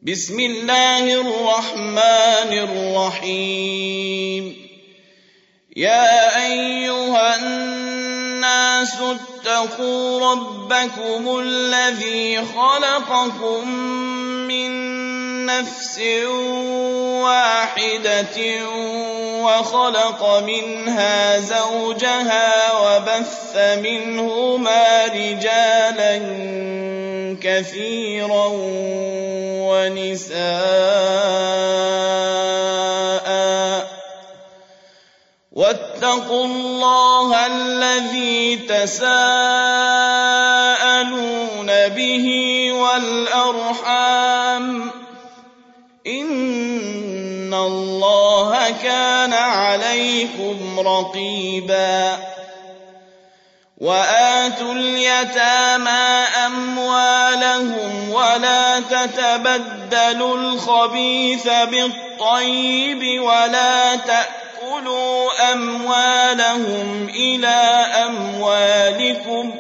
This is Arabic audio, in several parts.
بسم الله الرحمن الرحيم يا أيها الناس اتقوا ربكم الذي خلقكم من نفس واحدة وخلق منها زوجها وبث منهما رجالا كثيرا ونساء واتقوا الله الذي تساءلون به والأرحام إن الله كان عليكم رقيبا وآتوا اليتامى أموالهم ولا تتبدلوا الخبيث بالطيب ولا تأكلوا أموالهم إلى أموالكم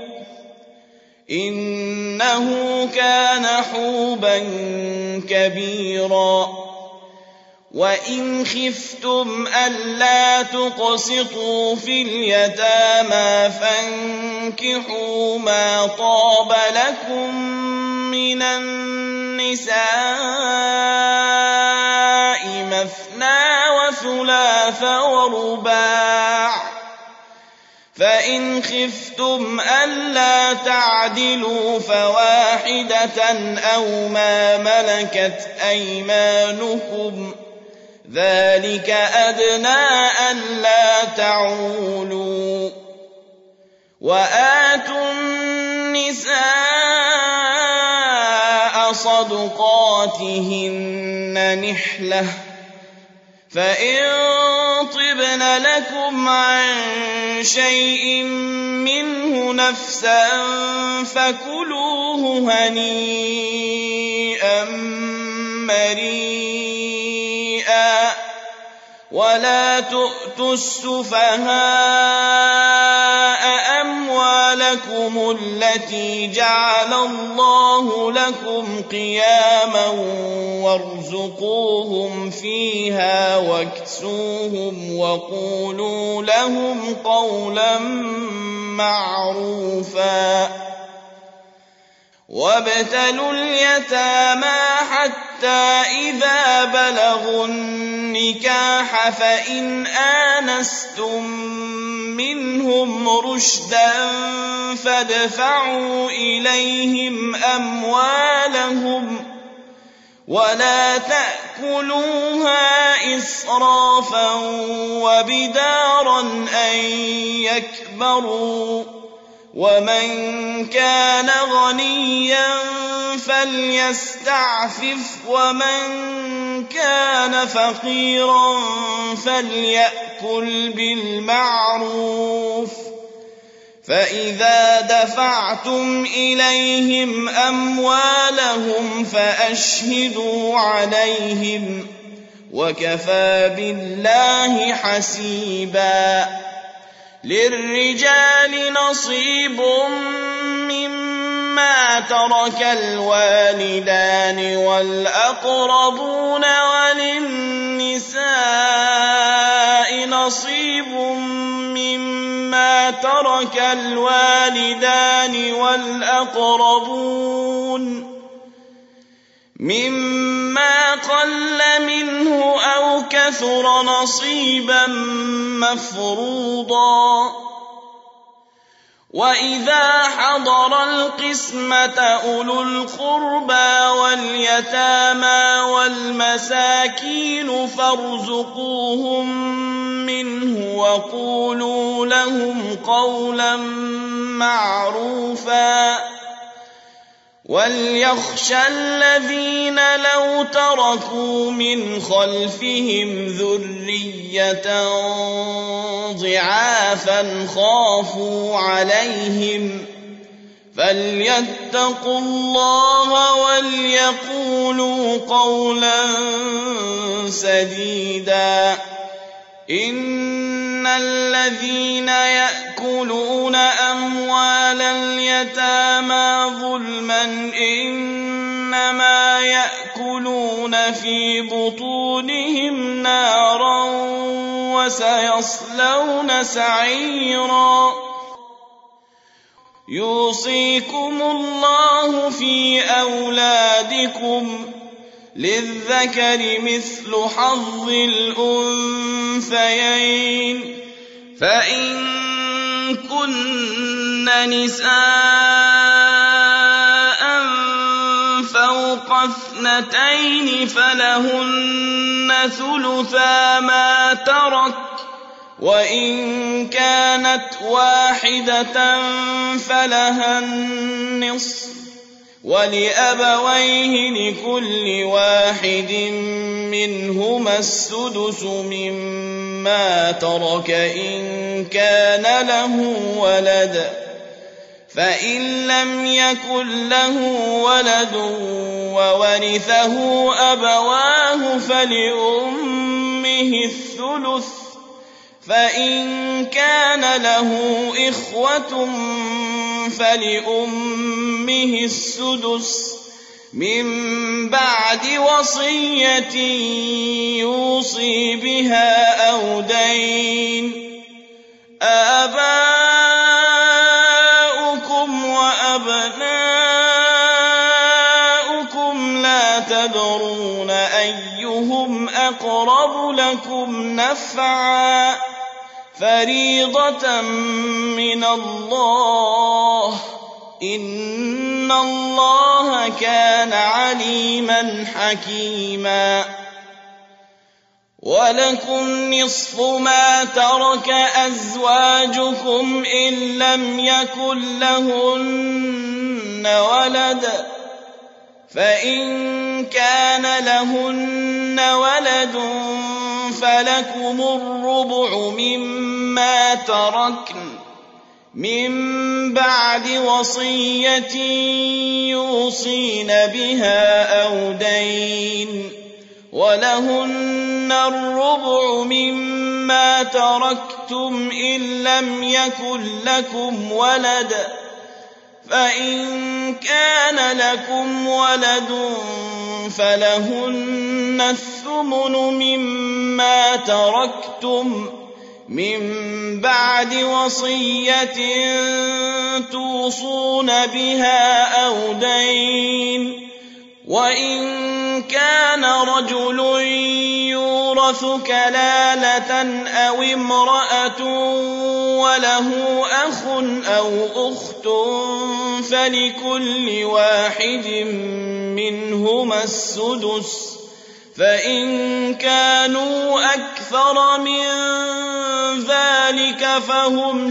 إنه كان حوبا كبيرا وإن خفتم ألا تقسطوا في اليتامى فانكحوا ما طاب لكم من النساء مثنى وثلاث ورباع فإن خفتم ألا تعدلوا فواحدة أو ما ملكت أيمانكم ذلك أدنى ألا تعولوا وآتوا النساء صدقاتهن نحلة فإن طبن لكم عن شيء منه نفسا فكلوه هنيئا مريئا ولا تؤتوا السفهاء أموالكم التي جعل الله لكم قياما وارزقوهم فيها واكسوهم وقولوا لهم قولا معروفا وابتلوا اليتامى حتى إذا بلغوا النكاح فإن آنستم منهم رشدا فادفعوا إليهم أموالهم ولا تأكلوها إسرافا وبدارا أن يكبروا ومن كان غنيا فليستعفف ومن كان فقيرا فليأكل بالمعروف فإذا دفعتم إليهم أموالهم فأشهدوا عليهم وكفى بالله حسيبا للرجال نصيب مما ترك الوالدان والأقربون وللنساء نصيب مما ترك الوالدان والأقربون مما قل منه أو كثر نصيبا مفروضا وإذا حضر القسمة أولو القربى واليتامى والمساكين فارزقوهم منه وقولوا لهم قولا معروفا وليخشى الذين لو تركوا من خلفهم ذرية ضعافا خافوا عليهم فليتقوا الله وليقولوا قولا سديدا إن الذين يأكلون أموال اليتامى ظلما إنما يأكلون يحملون في بطونهم نارا وسيصلون سعيرا يوصيكم الله في أولادكم للذكر مثل حظ الأنثيين فإن كن نساء فوق 2 فلهن ثلثا ما ترك وإن كانت واحدة فلها النصف ولأبويه لكل واحد منهما السدس مما ترك إن كان له ولد فإن لم يكن له ولد وورثه أبواه فلأمه الثلث فإن كان له إخوة فلأمه السدس من بعد وصية يوصي بها أو دين آباؤكم وأبناؤكم لا تدرون أيهم أقرب لكم نفعا فريضة من الله إن الله كان عليما حكيما ولكم نصف ما ترك أزواجكم إن لم يكن لهن ولد فإن كان لهن ولد فلكم الربع مما تركن من بعد وصية يوصين بها أو دين ولهن الربع مما تركتم إن لم يكن لكم ولد فإن كان لكم ولد فلهن الثمن مما تركتم من بعد وصية توصون بها أو دين وإن كان رجل يورث كلالة أو امرأة وله أخ أو أخت فلكل واحد منهما السدس فإن كانوا أكثر من ذلك فهم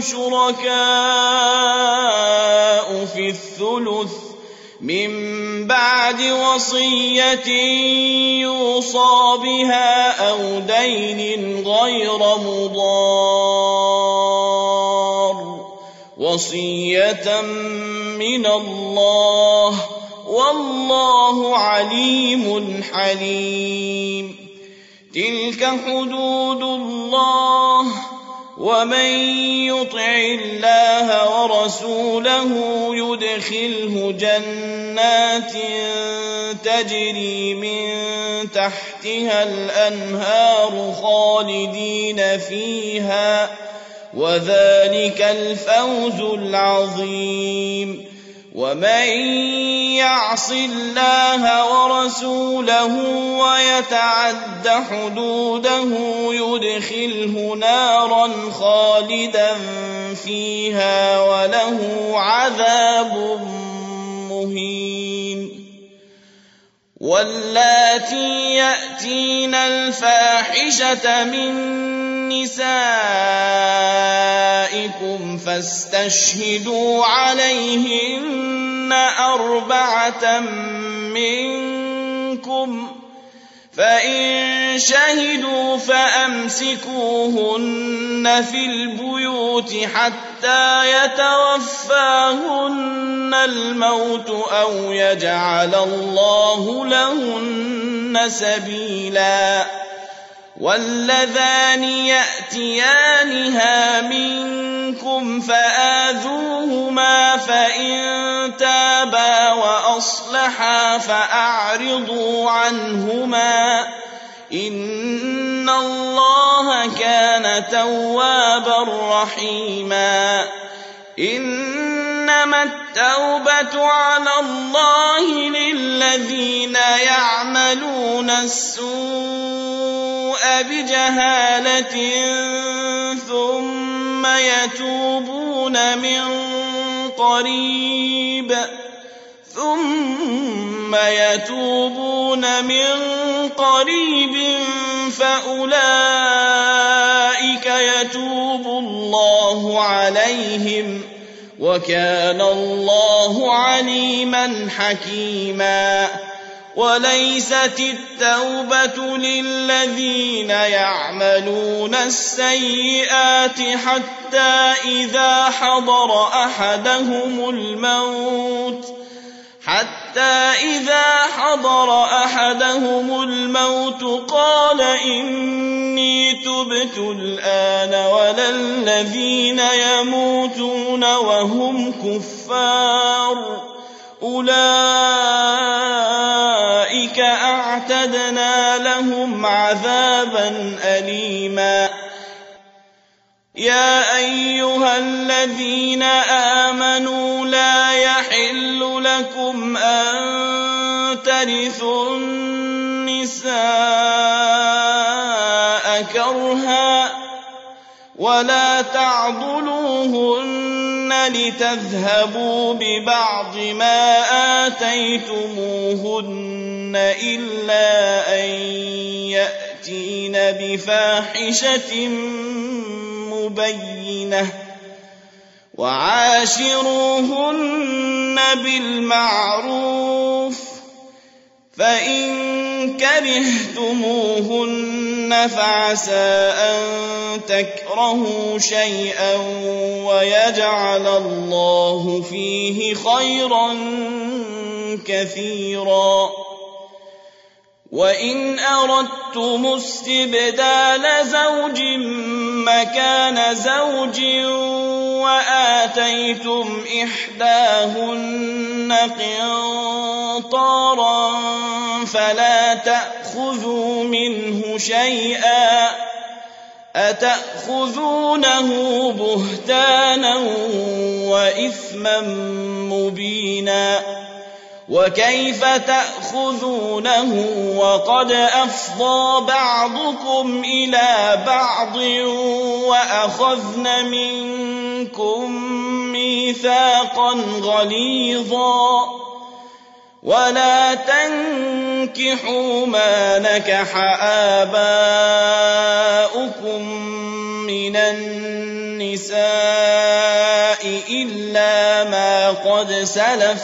شركاء في الثلث من بعد وصية يوصى بها أو دين غير مضار وصية من الله والله عليم حليم تلك حدود الله ومن يطع الله ورسوله يدخله جنات تجري من تحتها الأنهار خالدين فيها وذلك الفوز العظيم ومن يعص الله ورسوله ويتعد حدوده يدخله نارا خالدا فيها وله عذاب مهين واللاتي يأتين الفاحشة من نسائكم فاستشهدوا عليهن 4 منكم فإن شهدوا فأمسكوهن في البيوت حتى يتوفاهن الموت أو يجعل الله لهن سبيلا واللذان يأتيانها منكم منكم فآذوهما فإن تابا وأصلحا فأعرضوا عنهما إن الله كان توابا رحيما إنما التوبة على الله للذين يعملون السوء بجهالة ثم يتوبون من قريب فأولئك يتوب الله عليهم وكان الله عليما حكيما وليست التوبة للذين يعملون السيئات حتى إذا حضر أحدهم الموت قال إني تبت الآن ولا الذين يموتون وهم كفار أولئك أعتدنا لهم عذابا أليما يا أيها الذين آمنوا لا يحل لكم أن ترثوا النساء كرها ولا تعضلوهن لتذهبوا ببعض ما آتيتموهن إلا أن يأتين بفاحشة مبينة وعاشروهن بالمعروف فإن كرهتموهن فعسى أن تكرهوا شيئا ويجعل الله فيه خيرا كثيرا وإن أردتم استبدال زوج مكان زوج وآتيتم إحداهن قنطارا فلا تأخذوا منه شيئا أتأخذونه بهتانا وإثما مبينا وكيف تأخذونه وقد أفضى بعضكم إلى بعض وأخذن منكم ميثاقا غليظا ولا تنكحوا ما نكح آباؤكم من النساء إلا ما قد سلف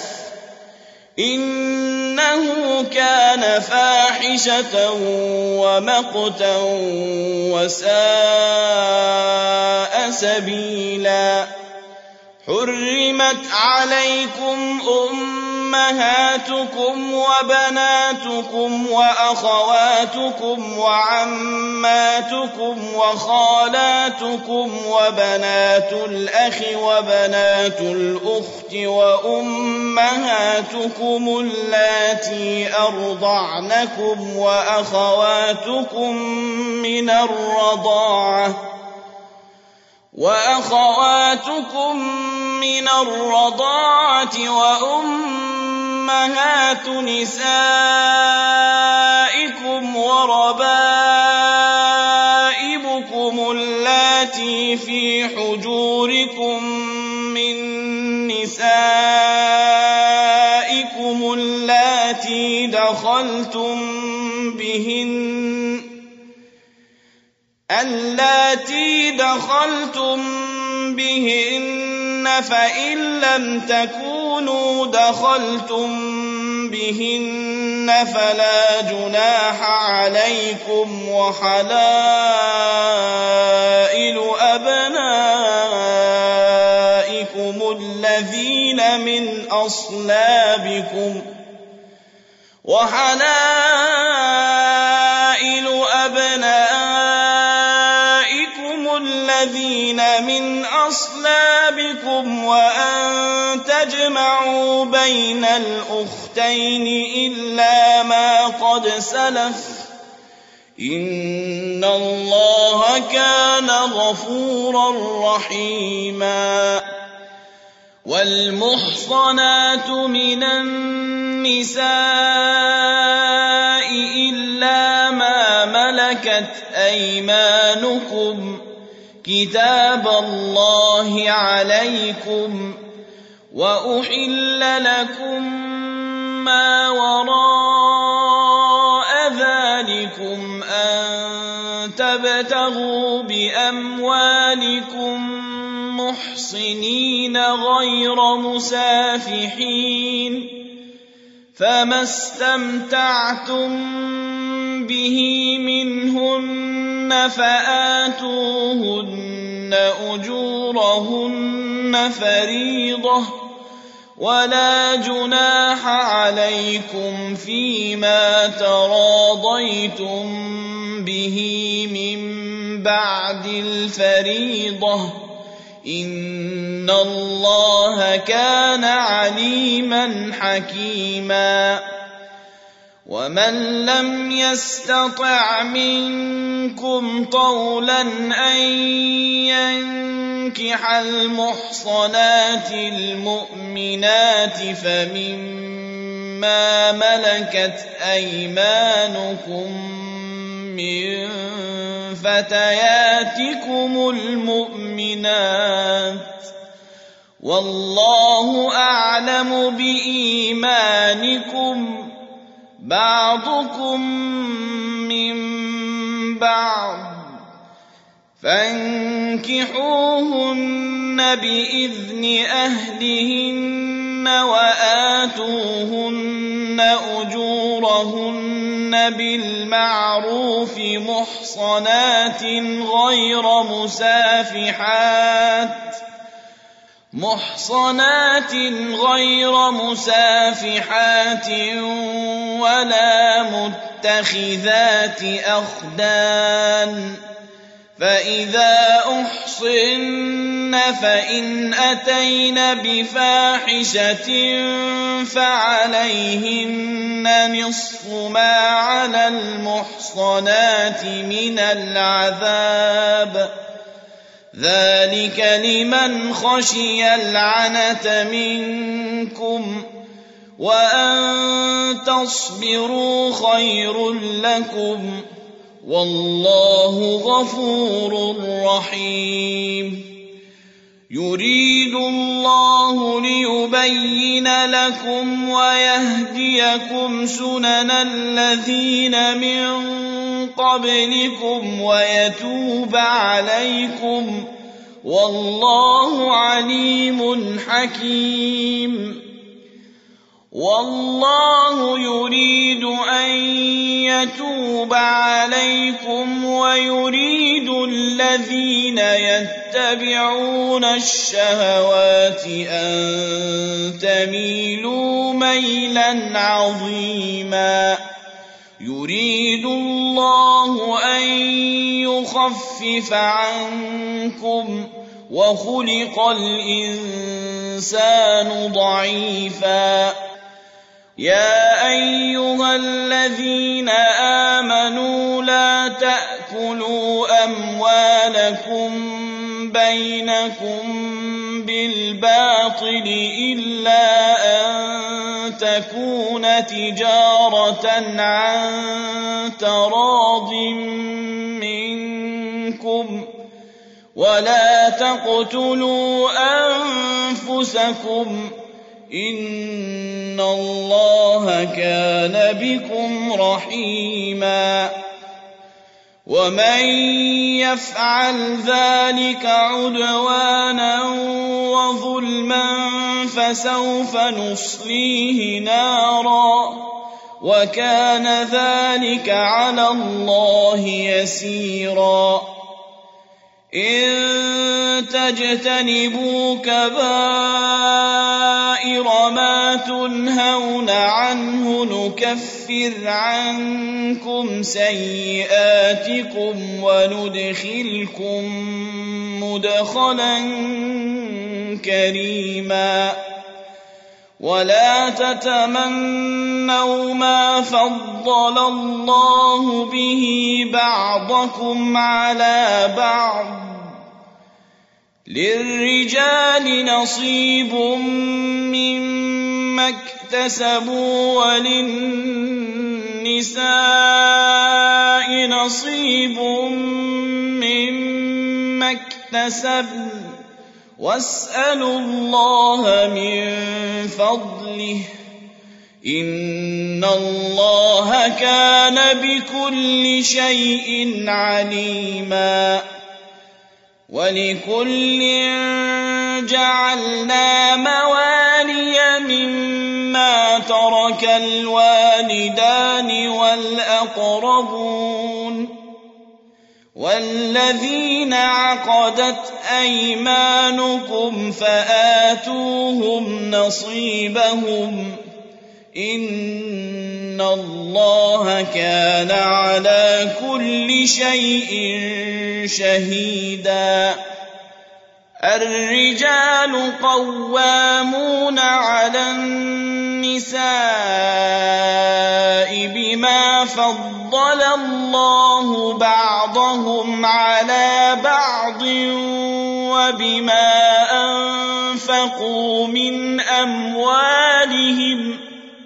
إنه كان فاحشة ومقتا وساء سبيلا حرمت عليكم أمهاتكم وبناتكم وأخواتكم وعماتكم وخالاتكم وبنات الأخ وبنات الأخت وأمهاتكم اللاتي أرضعنكم وأخواتكم من الرضاعة وأمهات نسائكم وربائبكم اللاتي في حجوركم من نسائكم اللاتي دخلتم بهن فإن لم تكونوا دخلتم بهن فلا جناح عليكم وحلائل أبنائكم الذين من أصلابكم الذين من أصلابكم وأن تجمعوا بين الأختين إلا ما قد سلف إن الله كان غفورا رحيما والمحصنات من النساء إلا ما ملكت أيمانكم كتاب الله عليكم وأحل لكم ما وراء ذلكم أن تبتغوا بأموالكم محصنين غير مسافحين فما استمتعتم به منهن فآتوهن أجورهن فريضة ولا جناح عليكم فيما تراضيتم به من بعد الفريضة إن الله كان عليما حكيما ومن لم يستطع منكم طولا أن ينكح المحصنات المؤمنات فمما ملكت أيمانكم من فتياتكم المؤمنات والله أعلم بإيمانكم بعضكم من بعض فانكحوهن بإذن أهلهن وآتوهن أجورهن بالمعروف محصنات غير مسافحات ولا متخذات أخدان فإذا أحصن فإن أتين بفاحشة فعليهن نصف ما على المحصنات من العذاب ذلك لمن خشي العنة منكم وأن تصبروا خير لكم والله غفور رحيم يريد الله ليبين لكم ويهديكم سنن الذين من قبلكم ويتوب عليكم والله عليم حكيم والله يريد أن يتوب عليكم ويريد الذين يتبعون الشهوات أن تميلوا ميلا عظيما يريد الله أن يخفف عنكم وخلق الإنسان ضعيفا يا أيها الذين آمنوا لا تأكلوا أموالكم بينكم بالباطل إلا أن تكون تجارة عن تراض منكم ولا تقتلوا أنفسكم إن الله كان بكم رحيما ومن يفعل ذلك عدوانا وظلما فسوف نصليه نارا وكان ذلك على الله يسيرا إن تجتنبوا كبائر كبائر ما تنهون عنه نكفر عنكم سيئاتكم وندخلكم مدخلا كريما ولا تتمنوا ما فضل الله به بعضكم على بعض للرجال نصيب مما اكتسبوا وللنساء نصيب مما اكتسبن واسألوا الله من فضله إن الله كان بكل شيء عليما ولكل جعلنا موالي مما ترك الوالدان والأقربون والذين عقدت أيمانكم فآتوهم نصيبهم إن الله كان على كل شيء شهيدا الرجال قوامون على النساء بما فضل الله بعضهم على بعض وبما أنفقوا من أموالهم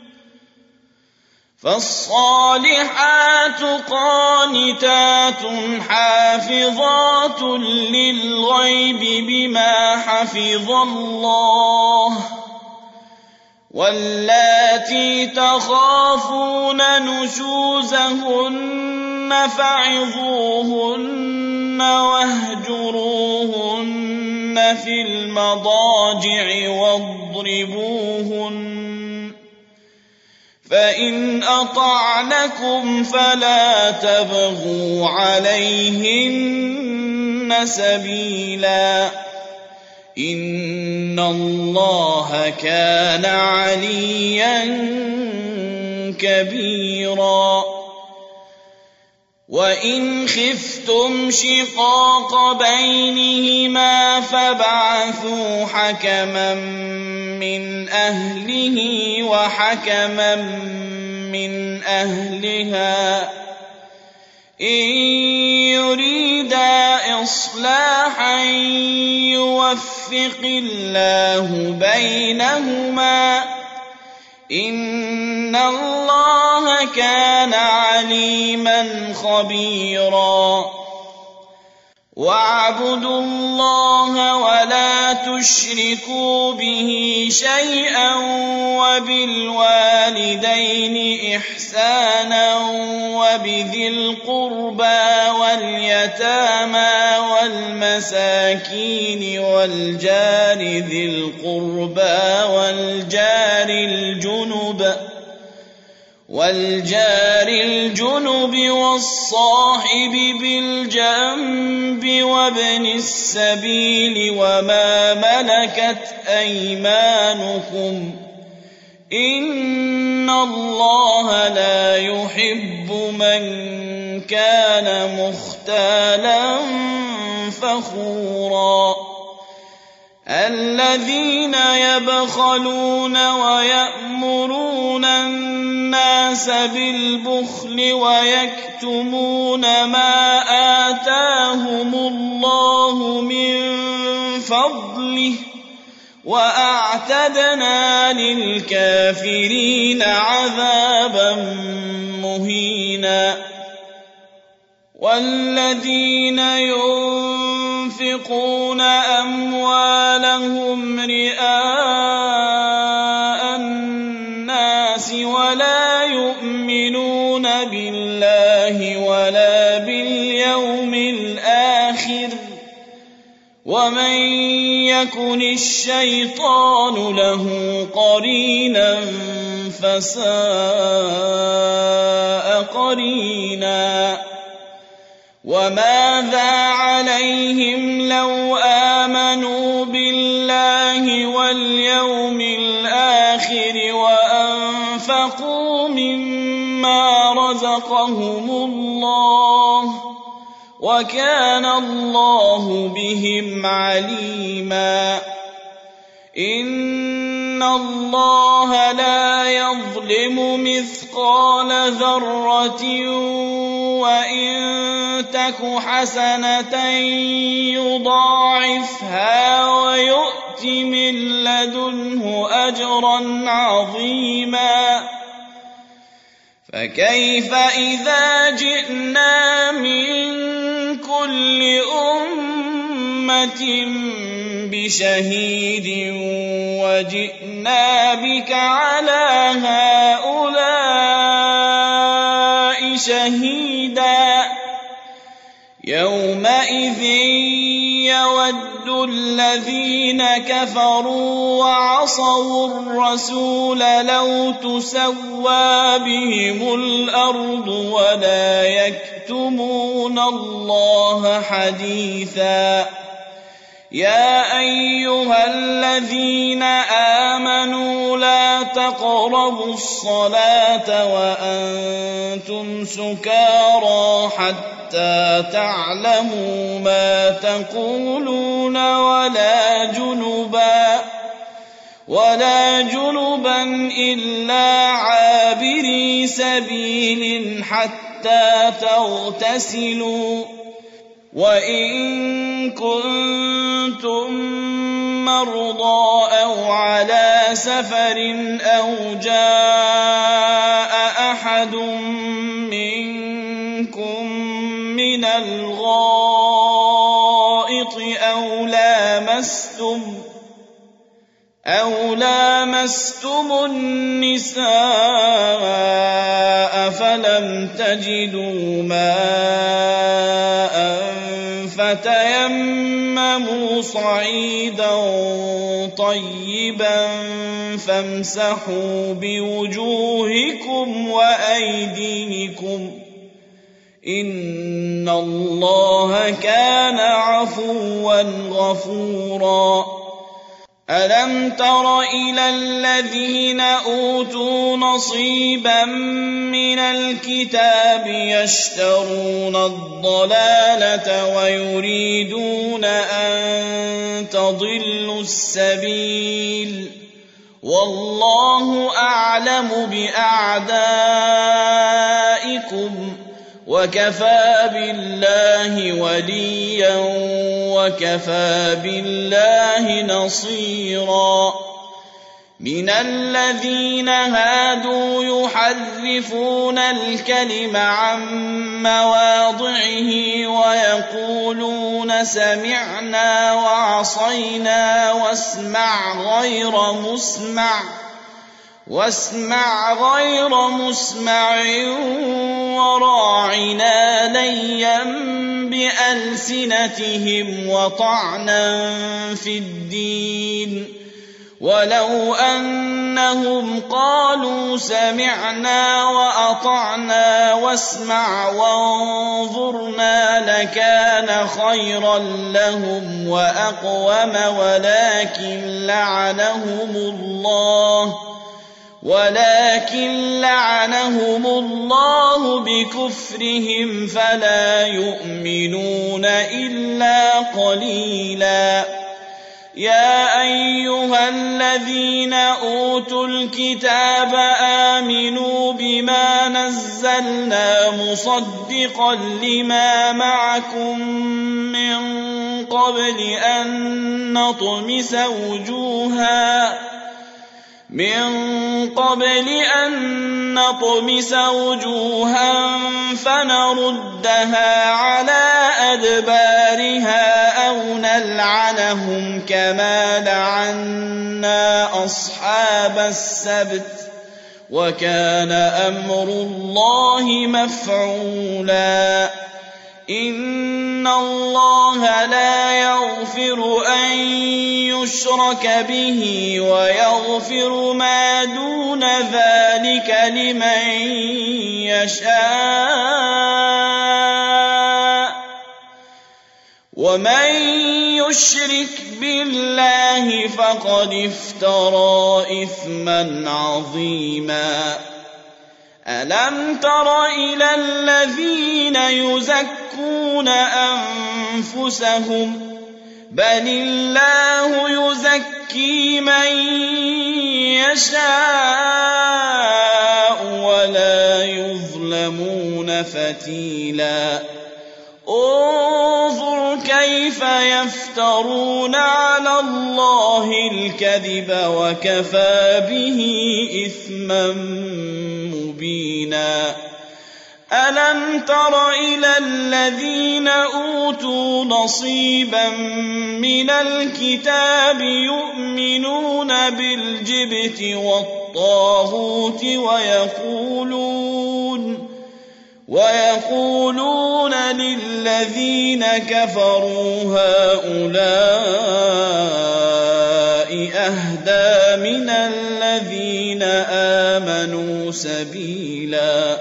فالصالحات قانتات حافظات للغيب بما حفظ الله واللاتي تخافون نشوزهن فعظوهن واهجروهن في المضاجع واضربوهن فإن أطعنكم فلا تبغوا عليهن سبيلا إن الله كان عليا كبيرا وإن خفتم شقاق بينهما فابعثوا حكما من أهله وحكما من أهلها إن يريدا إصلاحا يوفق الله بينهما إن الله كان عليما خبيرا واعبدوا الله ولا تشركوا به شيئا وبالوالدين إحسانا وبذي القربى واليتامى والمساكين والجار ذي القربى والجار الجنب والصاحب بالجنب وابن السبيل وما ملكت أيمانكم إن الله لا يحب من كان مختالا فخورا الذين يبخلون ويأمرون الناس بالبخل ويكتمون ما آتاهم الله من فضله وأعتدنا للكافرين عذابا مهينا والذين ينفقون أموالهم رئاء الناس ولا يؤمنون بالله ولا باليوم الآخر ومن يكن الشيطان له قرينا فساء قرينا وماذا عليهم لو آمنوا بالله واليوم الآخر الآخر وأنفقوا مما رزقهم الله وكان الله بهم عليما إن الله لا يظلم مثقال ذرة وإن تك حسنة يضاعفها ويؤت من لدنه أجرا عظيما فكيف إذا جئنا من كل أمة بشهيد وجئنا بك على هؤلاء شهيدا يومئذ يود الذين كفروا وعصوا الرسول لو تسوى بهم الأرض ولا يكتمون الله حديثا يا أيها الذين آمنوا لا تقربوا الصلاة وأنتم سكارى حتى تعلموا ما تقولون ولا جنبا إلا عابري سبيل حتى تغتسلوا وإن كنتم مرضى أو على سفر أو جاء أحد منكم من الغائط أو لامستم النساء فلم تجدوا ماء فتيمموا صعيدا طيبا فامسحوا بوجوهكم وأيديكم إن الله كان عفوا غفورا ألم تر إلى الذين أوتوا نصيبا من الكتاب يشترون الضلالة ويريدون أن تضلوا السبيل والله أعلم بأعدائكم وكفى بالله وليا وكفى بالله نصيرا من الذين هادوا يحرفون الكلم عن مواضعه ويقولون سمعنا وعصينا واسمع غير مسمع وراعنا ليا بألسنتهم وطعنا في الدين ولو أنهم قالوا سمعنا وأطعنا واسمع وانظرنا لكان خيرا لهم وأقوم ولكن لعنهم الله بكفرهم فلا يؤمنون إلا قليلا يا أيها الذين أوتوا الكتاب آمنوا بما نزلنا مصدقا لما معكم من قبل أن نطمس وجوها فنردها على أدبارها أو نلعنهم كما لعنا أصحاب السبت وكان أمر الله مفعولا إن الله لا يغفر أن يشرك به ويغفر ما دون ذلك لمن يشاء ومن يشرك بالله فقد افترى إثما عظيما ألم تر إلى الذين يزكون أنفسهم بل الله يزكي من يشاء ولا يظلمون فتيلا انظر كيف يفترون على الله الكذب وكفى به إثما مبينا ألم تر إلى الذين أوتوا نصيبا من الكتاب يؤمنون بالجبت والطاغوت ويقولون للذين كفروا هؤلاء أهدى من الذين آمنوا سبيلا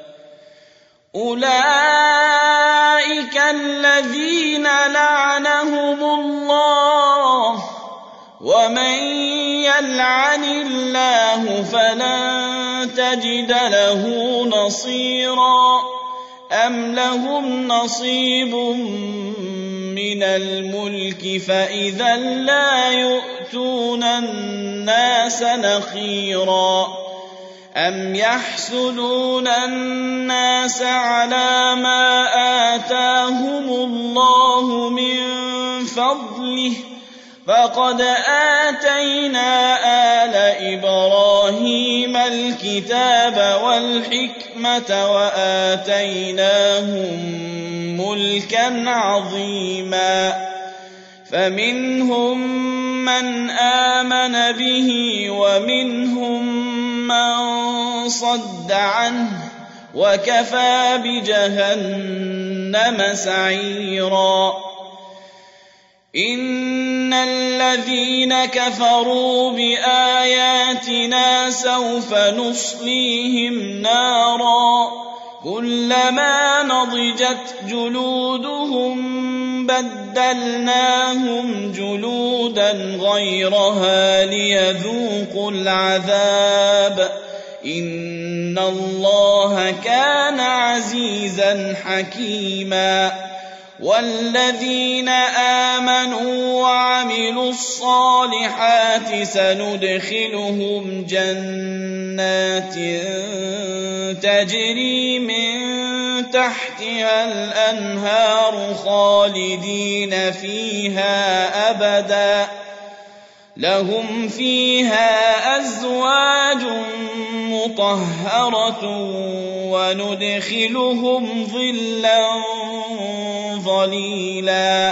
أولئك الذين لعنهم الله ومن يلعن الله فلن تجد له نصيرا أم لهم نصيب من الملك فإذا لا يؤتون الناس نخيرا أم يحسدون الناس على ما آتاهم الله من فضله فقد آتينا آل إبراهيم الكتاب والحكمة وآتيناهم ملكا عظيما فمنهم من آمن به ومنهم من صد عنه وكفى بجهنم سعيرا إن الذين كفروا بآياتنا سوف نصليهم نارا كلما نضجت جلودهم بدلناهم جلودا غيرها ليذوقوا العذاب إن الله كان عزيزا حكيما والذين آمنوا وعملوا الصالحات سندخلهم جنات تجري من تحتها الأنهار خالدين فيها أبدا لهم فيها أزواج مطهرة وندخلهم ظلا ظليلا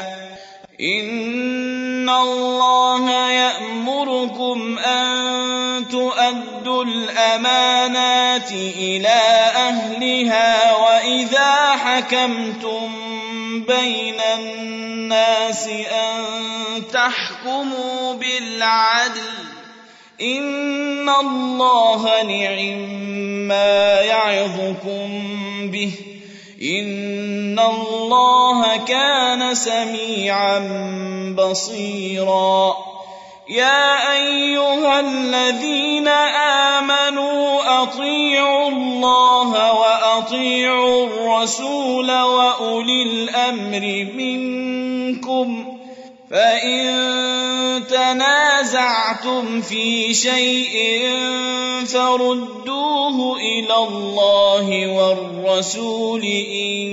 إن الله يأمركم أن تؤدوا الأمانات إلى أهلها وإذا حكمتم بين الناس أن تحكموا بالعدل إن الله نعما يعظكم به إن الله كان سميعا بصيرا يا أيها الذين آمنوا أطيعوا الله وأطيعوا الرسول وأولي الأمر منكم فإن تنازعتم في شيء فردوه إلى الله والرسول إن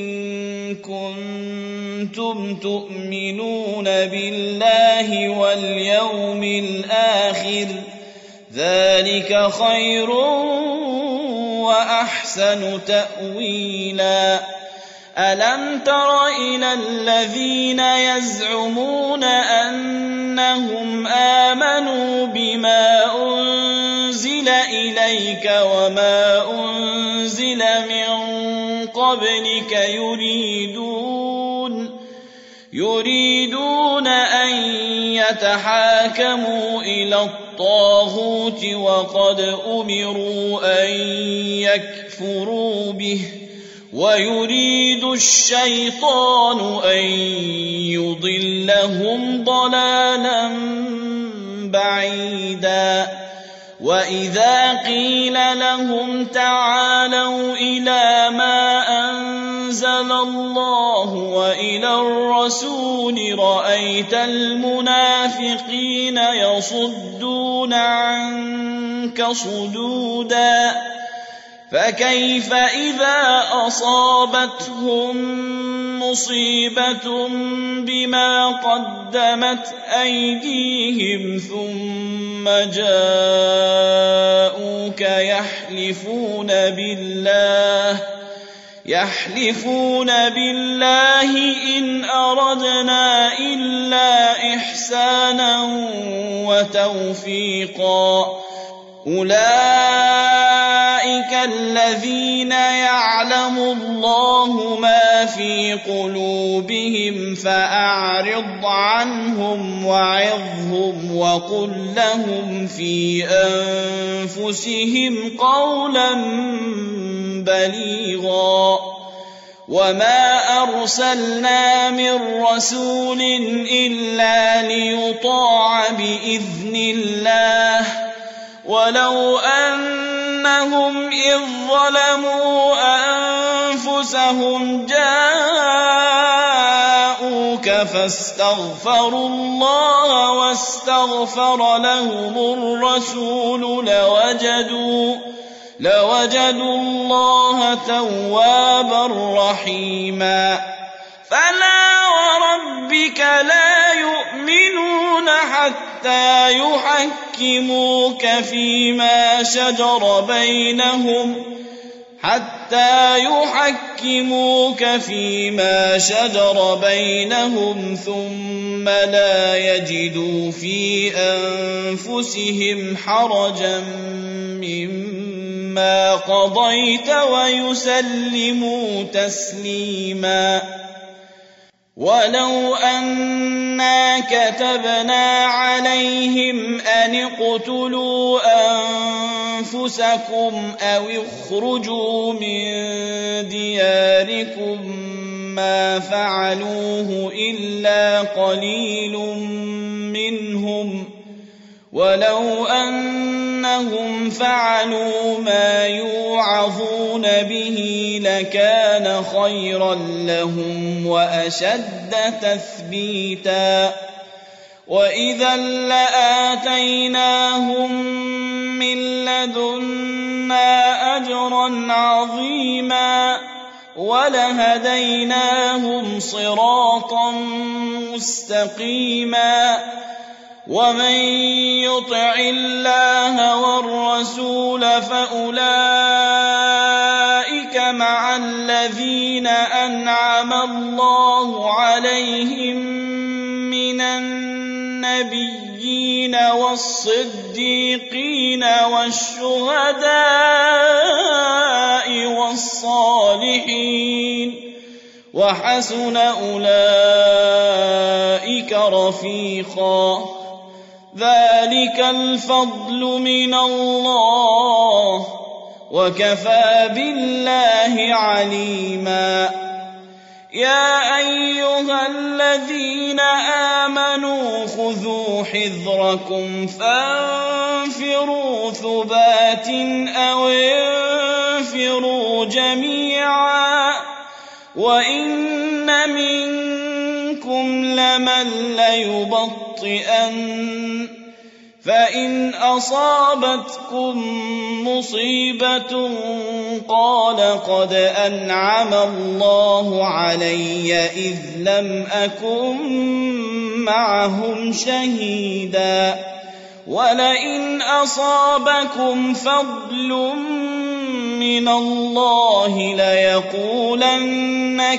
كنتم تؤمنون بالله واليوم الآخر ذلك خير وأحسن تأويلا ألم تر إلى الذين يزعمون أنهم آمنوا بما أنزل إليك وما أنزل من قبلك يريدون أن يتحاكموا إلى الطاغوت وقد أمروا أن يكفروا به ويريد الشيطان أن يضلهم ضلالا بعيدا وإذا قيل لهم تعالوا إلى ما أنزل الله وإلى الرسول رأيت المنافقين يصدون عنك صدودا فكيف إذا أصابتهم مصيبة بما قدمت أيديهم ثم جاءوك يحلفون بالله إن أردنا إلا إحسانا وتوفيقا أولئك الذين يعلم الله ما في قلوبهم فأعرض عنهم وعظهم وقل لهم في أنفسهم قولا بليغا وما أرسلنا من رسول إلا ليطاع بإذن الله ولو أنهم إذ ظلموا أنفسهم جاءوك فاستغفروا الله واستغفر لهم الرسول لوجدوا الله توابا رحيما فلا وربك لا يؤمنون حتى يحكموك فيما شجر بينهم ثم لا يجدوا في أنفسهم حرجا مما قضيت ويسلموا تسليما ولو أنا كتبنا عليهم أن اقتلوا أنفسكم أو اخرجوا من دياركم ما فعلوه إلا قليل منهم ولو أنهم فعلوا ما يوعظون به لكان خيرا لهم وأشد تثبيتا وإذا لآتيناهم من لدنا أجرا عظيما ولهديناهم صراطا مستقيما ومن يطع الله والرسول فأولئك مع الذين أنعم الله عليهم من النبيين والصديقين والشهداء والصالحين وحسن أولئك رفيقا ذلك الفضل من الله وكفى بالله عليما يا أيها الذين آمنوا خذوا حذركم فانفروا ثبات أو انفروا جميعا وإن منكم لمن ليبطئن فإن أصابتكم مصيبة قال قد أنعم الله علي إذ لم أكن معهم شهيدا ولئن أصابكم فضل من الله ليقولن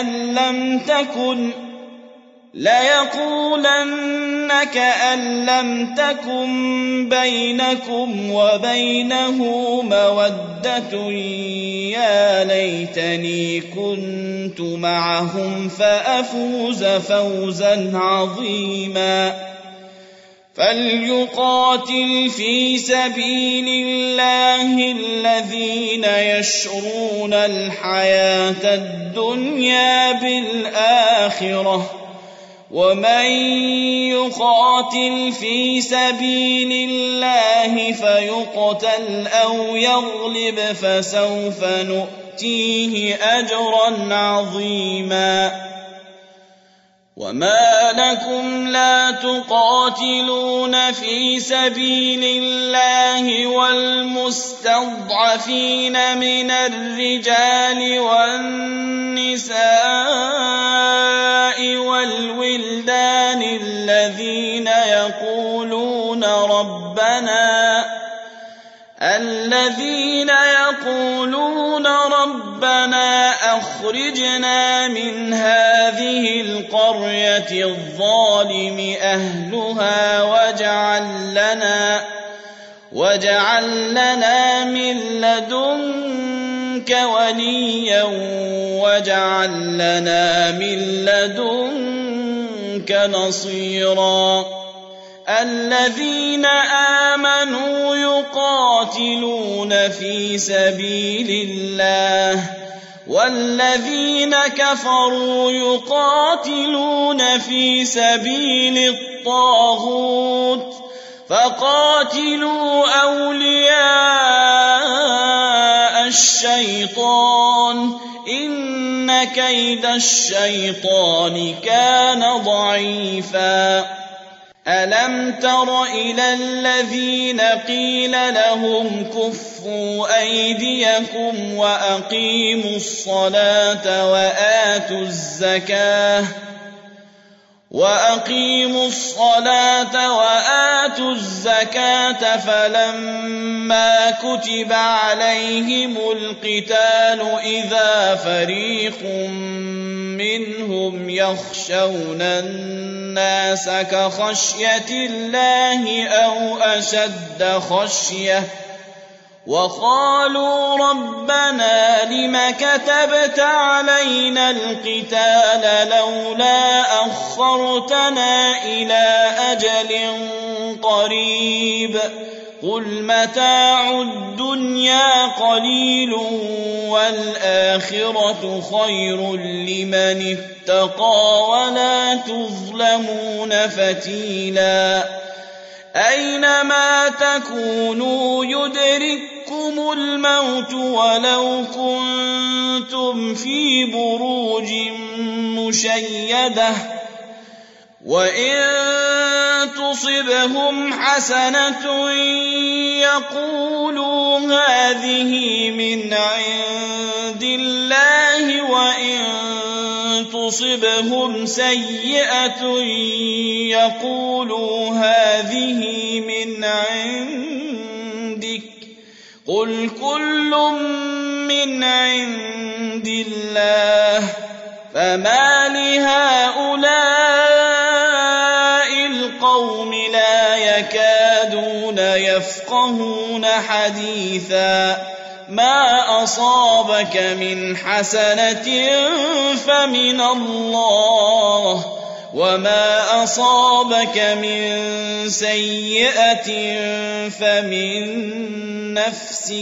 كأن لم تكن بينكم وبينه مودة يا ليتني كنت معهم فأفوز فوزا عظيما فليقاتل في سبيل الله الذين يشرون الحياة الدنيا بالآخرة ومن يقاتل في سبيل الله فيقتل أو يغلب فسوف نؤتيه أجرا عظيما وما لكم لا تقاتلون في سبيل الله والمستضعفين من الرجال والنساء والولدان الذين يقولون ربنا أخرجنا من هذه القرية الظالم أهلها واجعل لنا من لدنك وليا واجعل لنا من لدنك نصيرا الذين آمنوا يقاتلون في سبيل الله والذين كفروا يقاتلون في سبيل الطاغوت فقاتلوا أولياء الشيطان إن كيد الشيطان كان ضعيفا ألم تر إلى الذين قيل لهم كفوا أيديكم وأقيموا الصلاة وآتوا الزكاة فلما كتب عليهم القتال إذا فريق منهم يخشون الناس كخشية الله أو أشد خشية وقالوا ربنا لم كتبت علينا القتال لولا أخرتنا إلى أجل قريب قل متاع الدنيا قليل والآخرة خير لمن اتقى ولا تظلمون فتيلا أينما تكونوا يدرككم الموت ولو كنتم في بروج مشيدة وإن تصبهم حسنة يقولوا هذه من عند الله وإن تصبهم سيئة يقولوا هذه من عندك قل كل من عند الله فما لهؤلاء القوم لا يكادون يفقهون حديثا ما أصابك من حسنة فمن الله وما أصابك من سيئة فمن نفسك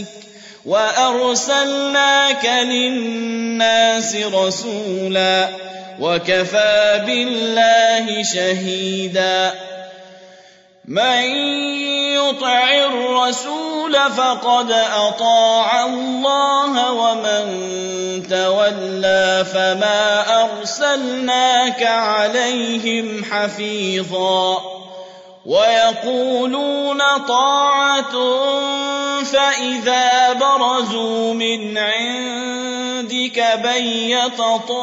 وأرسلناك للناس رسولا وكفى بالله شهيدا من يطع الرسول فقد أطاع الله ومن تولى فما أرسلناك عليهم حفيظا ويقولون طاعة فإذا برزوا من عندك بيت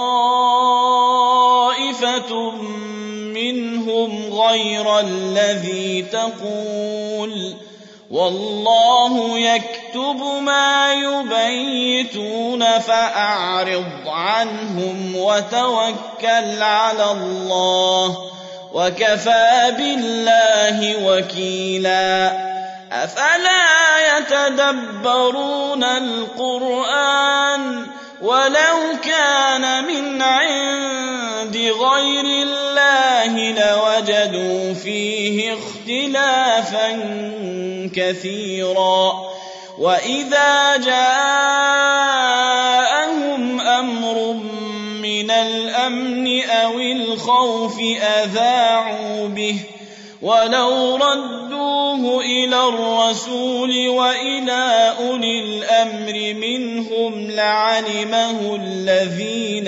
طائفة منهم غير الذي تقول والله يكتب ما يبيتون فأعرض عنهم وتوكل على الله وكفى بالله وكيلا أفلا يتدبرون القرآن ولو كان من عند غير الله لوجدوا فيه اختلافا كثيرا وإذا جاءهم أمر من الأمن أو الخوف أذاعوا به ولو ردوه إلى الرسول وإلى أولي الأمر منهم لعلمه الذين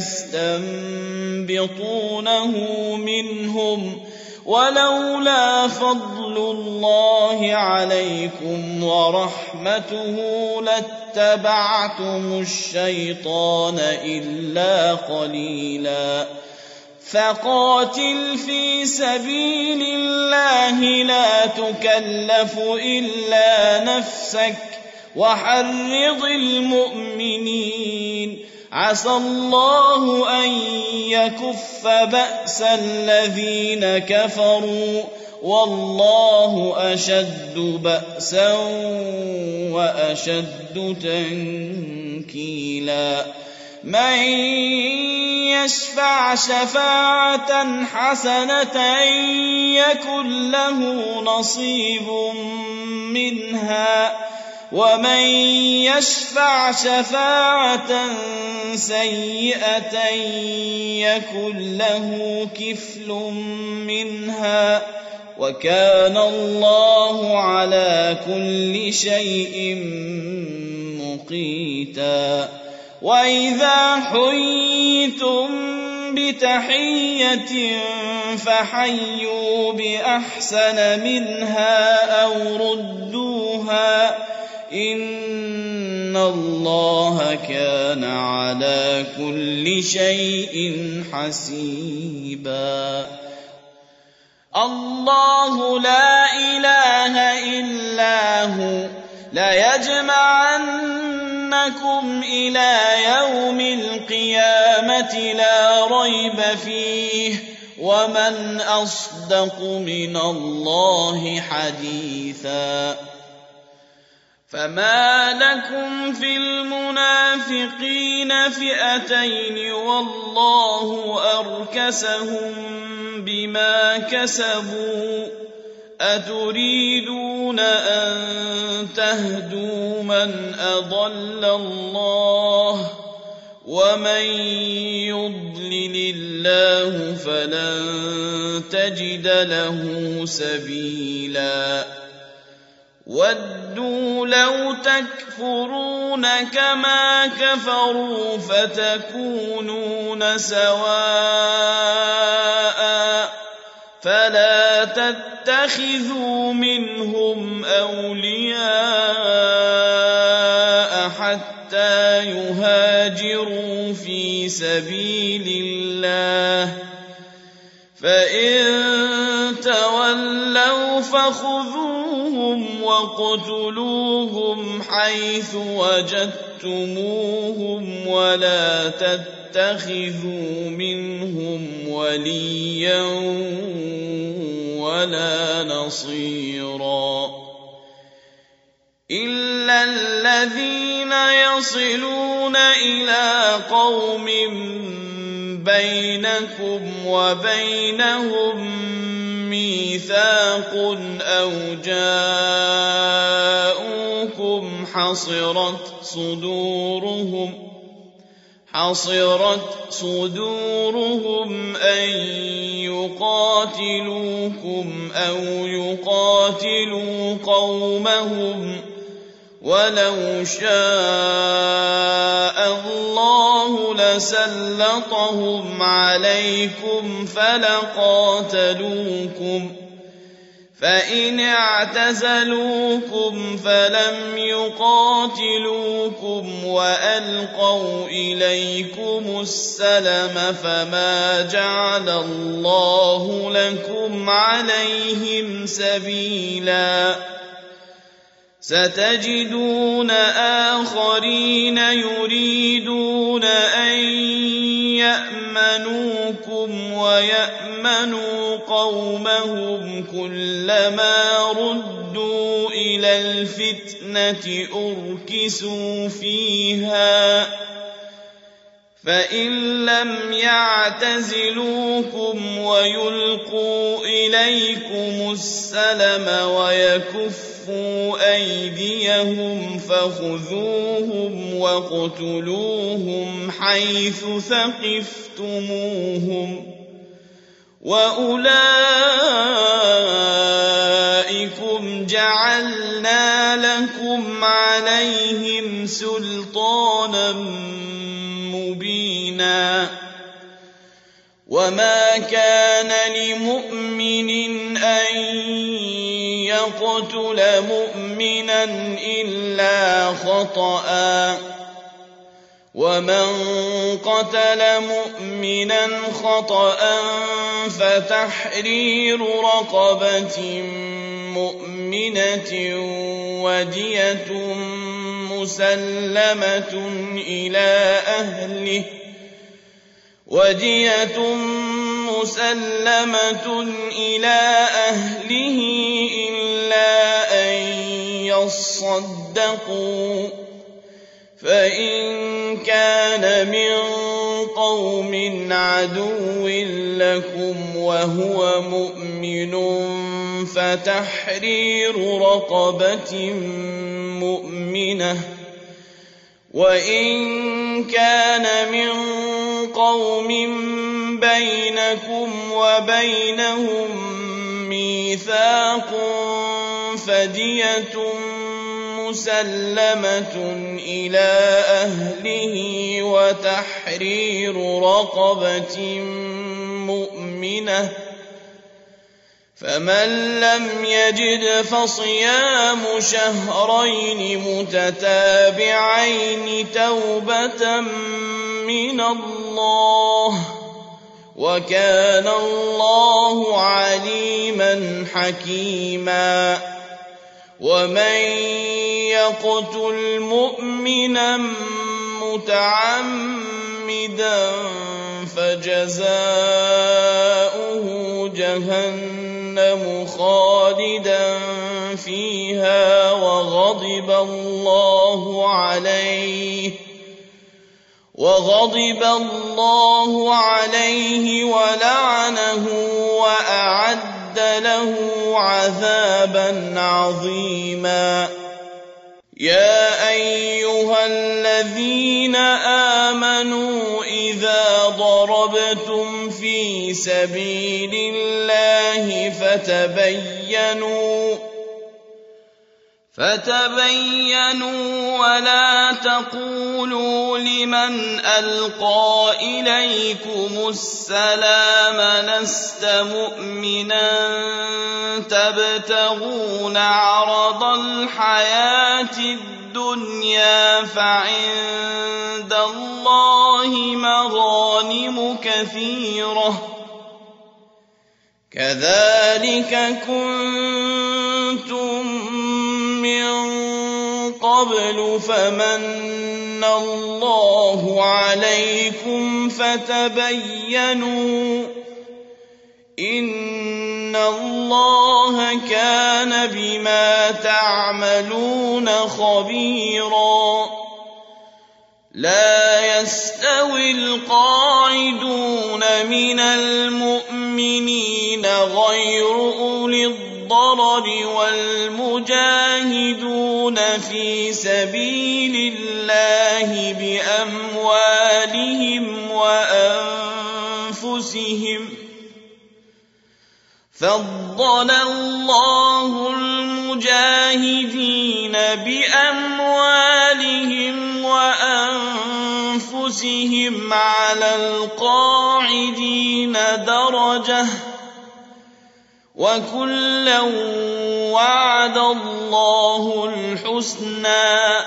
يستنبطونه منهم ولولا فضل الله عليكم ورحمته لاتبعتم الشيطان إلا قليلا فقاتل في سبيل الله لا تكلف إلا نفسك وحرض المؤمنين عسى الله أن يكف بأس الذين كفروا والله أشد بأسا وأشد تنكيلا من يشفع شفاعة حسنة يكن له نصيب منها ومن يشفع شفاعة سيئة يكن له كفل منها وكان الله على كل شيء مقيتا وإذا حييتم بتحية فحيوا بأحسن منها أو ردوها إن الله كان على كل شيء حسيبا الله لا إله إلا هو ليجمعنكم إلى يوم القيامة لا ريب فيه ومن أصدق من الله حديثا فما لكم في المنافقين فئتين والله أركسهم بما كسبوا أتريدون أن تهدوا من أضل الله ومن يضلل الله فلن تجد له سبيلا ودوا لو تكفرون كما كفروا فتكونون سواء فلا تتخذوا منهم أولياء حتى يهاجروا في سبيل الله فإن تولوا فخذوهم وَاقْتُلُوهُمْ حَيْثُ وَجَدتُّمُوهُمْ وَلَا تَتَّخِذُوا مِنْهُمْ وَلِيًّا وَلَا نَصِيرًا إِلَّا الَّذِينَ يَصِلُونَ إِلَى قَوْمٍ بَيْنَكُمْ وَبَيْنَهُم ميثاق أو جاءوكم حصرت صدورهم أن يقاتلوكم أو يقاتلوا قومهم ولو شاء الله لسلطهم عليكم فلقاتلوكم فإن اعتزلوكم فلم يقاتلوكم وألقوا إليكم السلم فما جعل الله لكم عليهم سبيلا ستجدون آخرين يريدون أن يأمنوكم ويأمنوا قومهم كلما ردوا إلى الفتنة أركسوا فيها فإن لم يعتزلوكم ويلقوا إليكم السلم ويكفوا أيديهم فخذوهم واقتلوهم حيث ثقفتموهم وأولئكم جعلنا لكم عليهم سلطانا مبينا وما كان لمؤمن أن يقتل مؤمنا إلا خطأ ومن قتل مؤمنا خطأ فتحرير رقبة مؤمنة ودية مسلمة إلى أهله إلا أن يصدقوا فإن كان من قوم عدو لكم وهو مؤمن فتحرير رقبة مؤمنة وإن كان من قوم بينكم وبينهم ميثاق فدية مسلمة إلى أهله وتحرير رقبة مؤمنة فمن لم يجد فصيام شهرين متتابعين توبة من الله وكان الله عليما حكيما ومن يقتل مؤمنا متعمدا فجزاؤه جهنم خالدا فيها وغضب الله عليه ولعنه وأعد له عذابا عظيما يا أيها الذين آمنوا إذا ضربتم في سبيل الله فتبينوا ولا تقولوا لمن ألقى إليكم السلام لست مؤمنا تبتغون عرض الحياة الدنيا فعند الله مغانم كثيرة كذلك كنتم من قبل فمن الله عليكم فتبينوا إن الله كان بما تعملون خبيرا لا يستوي القاعدون من المؤمنين غير أولي الضرر والمجاهدون في سبيل الله بأموالهم وأنفسهم فضل الله المجاهدين بأموالهم وأنفسهم على القاعدين درجة وكلا وعد الله الحسنى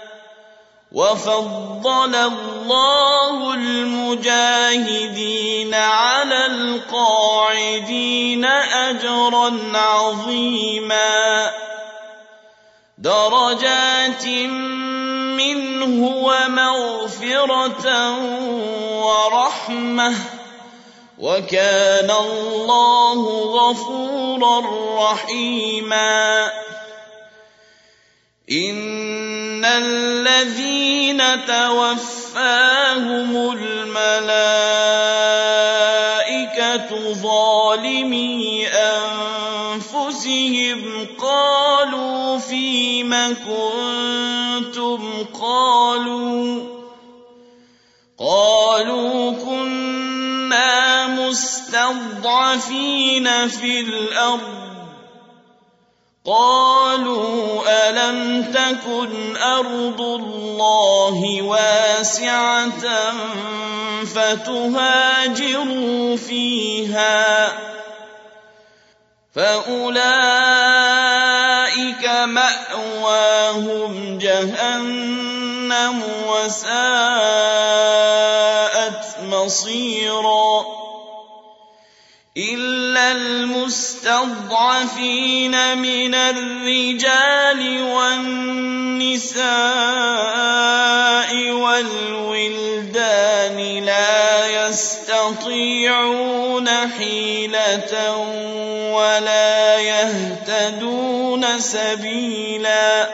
وفضل الله المجاهدين على القاعدين أجرا عظيما درجات منه ومغفرة ورحمة وكان الله غفورا رحيما إن الذين توفاهم قالوا كنا مستضعفين في الأرض قالوا ألم تكن أرض الله واسعة فتهاجروا فيها فأولئك مأواهم جهنم وساءت مصيرا إلا المستضعفين من الرجال والنساء والولدان لا يستطيعون حيلة ولا يهتدون سبيلا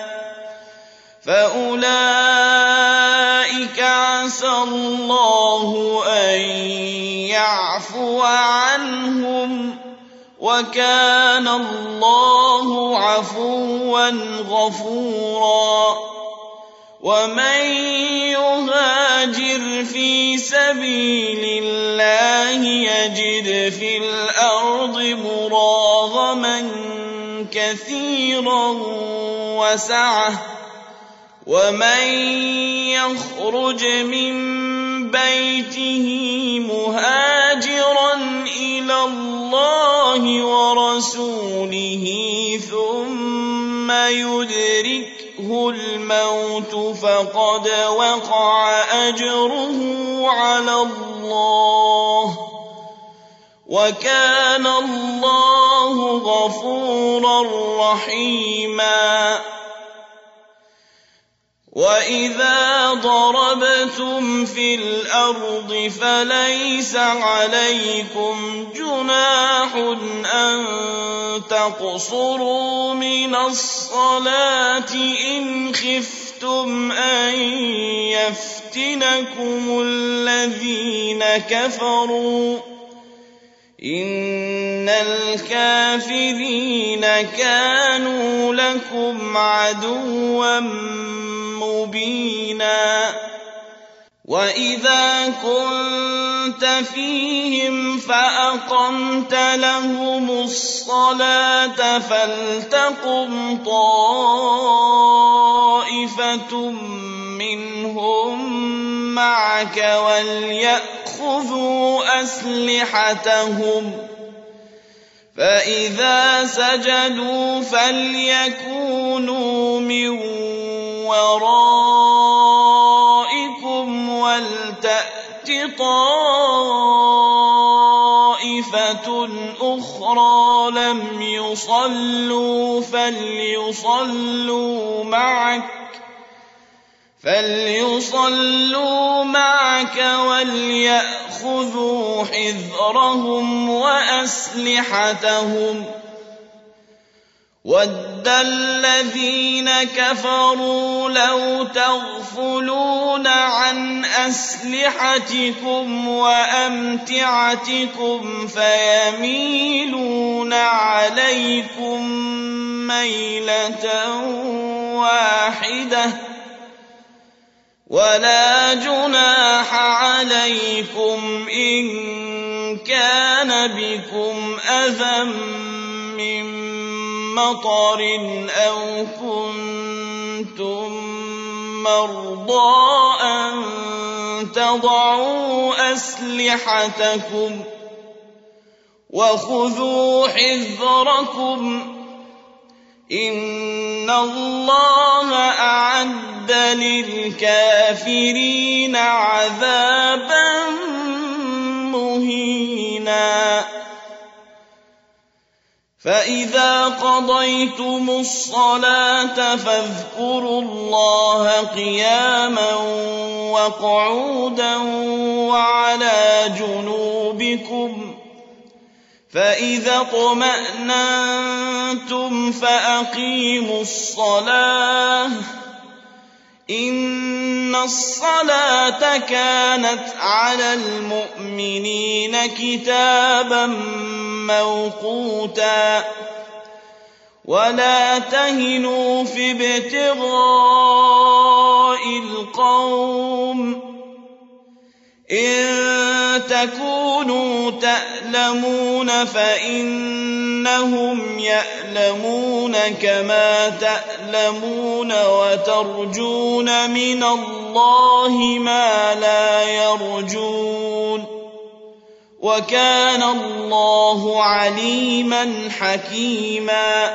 فأولئك عسى الله أن يعفو عنهم وكان الله عفوا غفورا ومن يهاجر في سبيل الله يجد في الأرض مراغما كثيرا وسعة ومن يخرج من بيته مهاجرا إلى الله ورسوله ثم يدركه الموت فقد وقع أجره على الله وكان الله غفورا رحيما وإذا ضربتم في الأرض فليس عليكم جناح أن تقصروا من الصلاة إن خفتم أن يفتنكم الذين كفروا إن الكافرين كانوا لكم عدوا مبينا وإذا كنت فيهم فأقمت لهم الصلاة فلتقم طائفة منهم معك وليأخذوا أسلحتهم فإذا سجدوا فليكونوا من ورائكم ولتأت طائفة أخرى لم يصلوا فليصلوا معك وليأخذوا حذرهم وأسلحتهم ود الذين كفروا لو تغفلون عن أسلحتكم وأمتعتكم فيميلون عليكم ميلة واحدة ولا جناح عليكم إن كان بكم أذى من مطر أو كنتم مرضى أن تضعوا أسلحتكم وخذوا حذركم إن الله أعد للكافرين عذابا مهينا فإذا قضيتم الصلاة فاذكروا الله قياما وقعودا وعلى جنوبكم فإذا اطمأننتم فأقيموا الصلاة إن الصلاة كانت على المؤمنين كتابا موقوتا ولا تهنوا في ابتغاء القوم إن تكونوا تألمون فإنهم يألمون كما تألمون وترجون من الله ما لا يرجون وكان الله عليما حكيما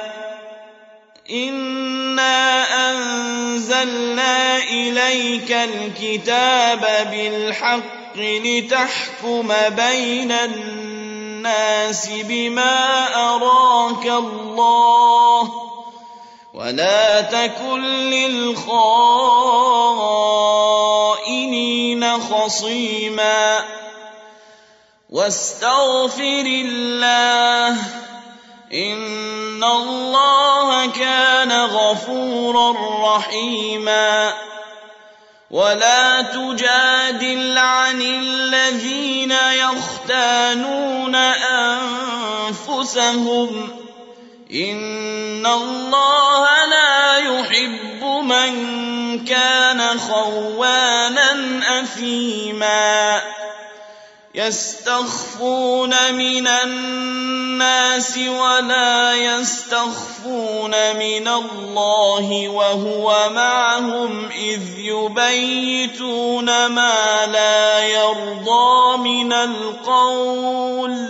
إنا أنزلنا إليك الكتاب بالحق لتحكم بين الناس بما أراك الله ولا تكن للخائنين خصيما واستغفر الله إن الله كان غفورا رحيما ولا تجادل عن الذين يختانون أنفسهم إن الله لا يحب من كان خوانا أثيما يستخفون من الناس ولا يستخفون من الله وهو معهم إذ يبيتون ما لا يرضى من القول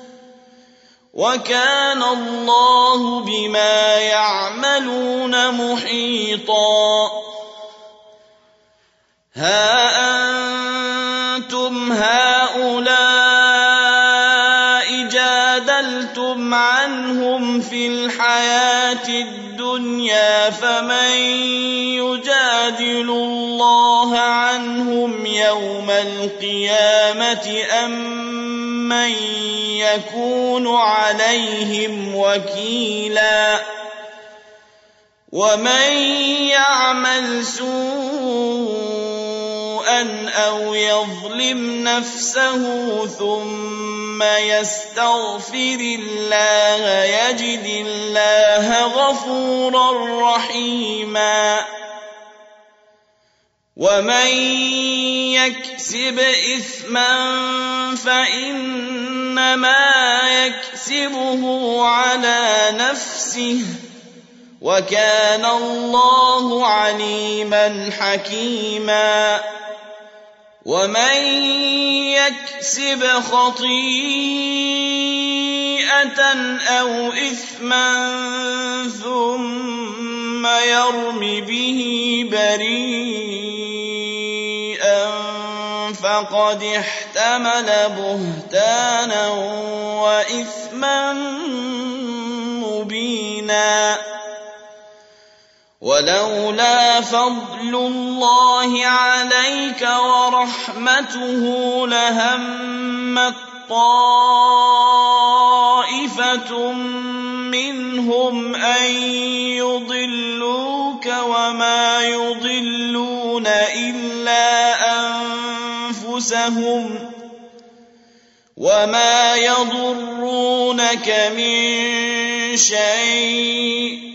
وكان الله بما يعملون محيطا ها أنتم هؤلاء جادلتم عنهم في الحياة الدنيا فمن يجادل الله عنهم يوم القيامة أم من يكون عليهم وكيلا ومن يعمل سوءا أو يظلم نفسه ثم يستغفر الله يجد الله غفورا رحيما ومن يكسب إثما فإنما يكسبه على نفسه وكان الله عليما حكيما ومن يكسب خطيئة أو إثما ثم يرم به بريئا فقد احتمل بهتانا وإثما مبينا ولولا فضل الله عليك ورحمته لهمت طائفة منهم أن يضلوك وما يضلون إلا أنفسهم وما يضرونك من شيء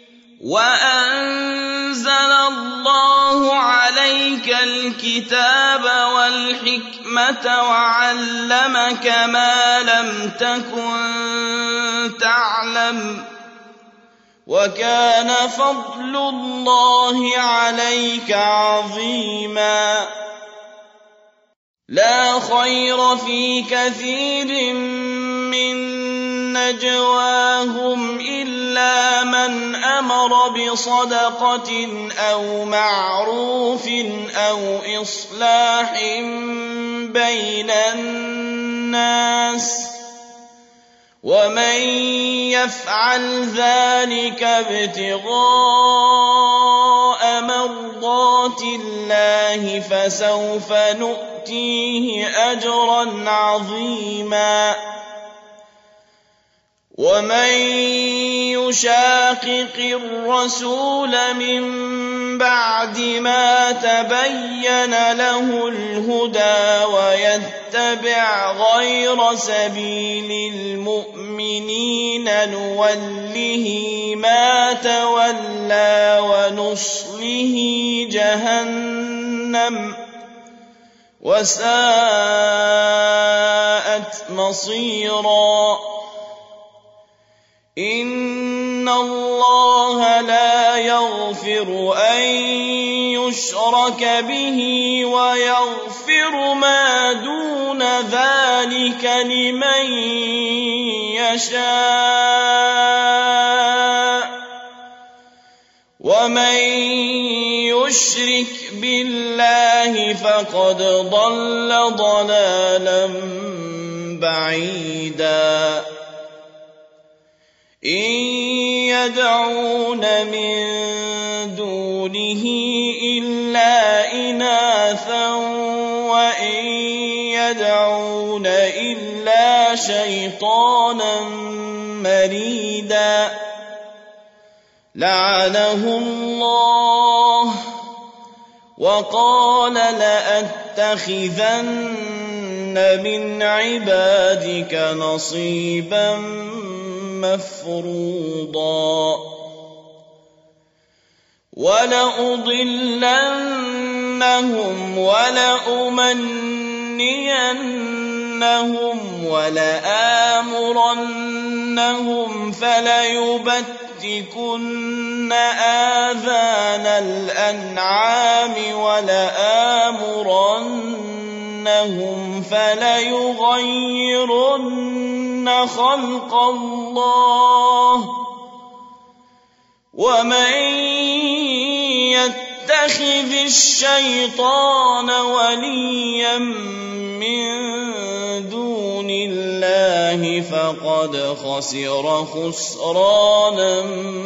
وأنزل الله عليك الكتاب والحكمة وعلمك ما لم تكن تعلم وكان فضل الله عليك عظيما لا خير في كثير من نجواهم إلا من أمر بصدقة أو معروف أو إصلاح بين الناس ومن يفعل ذلك ابتغاء مرضات الله فسوف نؤتيه أجرا عظيما ومن يشاقق الرسول من بعد ما تبين له الهدى ويتبع غير سبيل المؤمنين نوله ما تولى ونصله جهنم وساءت مصيرا. إن الله لا يغفر أن يشرك به ويغفر ما دون ذلك لمن يشاء، ومن يشرك بالله فقد ضل ضلالا بعيدا. إن يدعون من دونه إلا إناثا وإن يدعون إلا شيطانا مريدا. لعنه الله وقال لأتخذن من عبادك نصيبا مفروضا. ولأضلنهم ولأمنينهم ولآمرنهم فليبتكن آذان الأنعام ولآمرنهم فليغيرن خلق الله. ومن يتخذ الشيطان وليا من دون الله فقد خسر خسرانا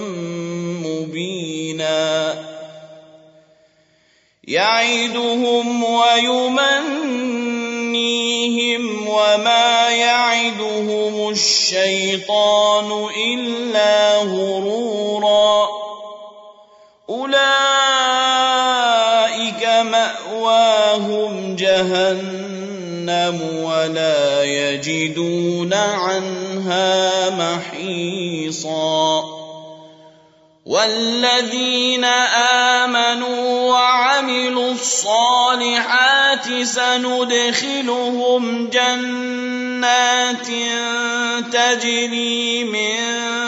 مبينا. يعدهم ويمنيهم وما يعدهم الشيطان إلا غرورا. أولئك مأواهم جهنم ولا يجدون عنها محيصا. والذين آمنوا وعملوا الصالحات سندخلهم جنات تجري من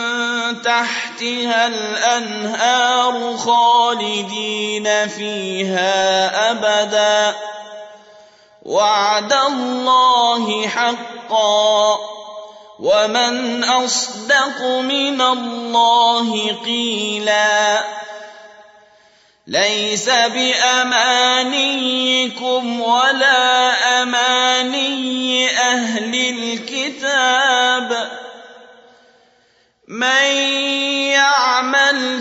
تحتها الأنهار خالدين فيها أبدا. وعد الله حقا ومن أصدق من الله قيلا. ليس بأمانيكم ولا أماني أهل الكتاب. من يعمل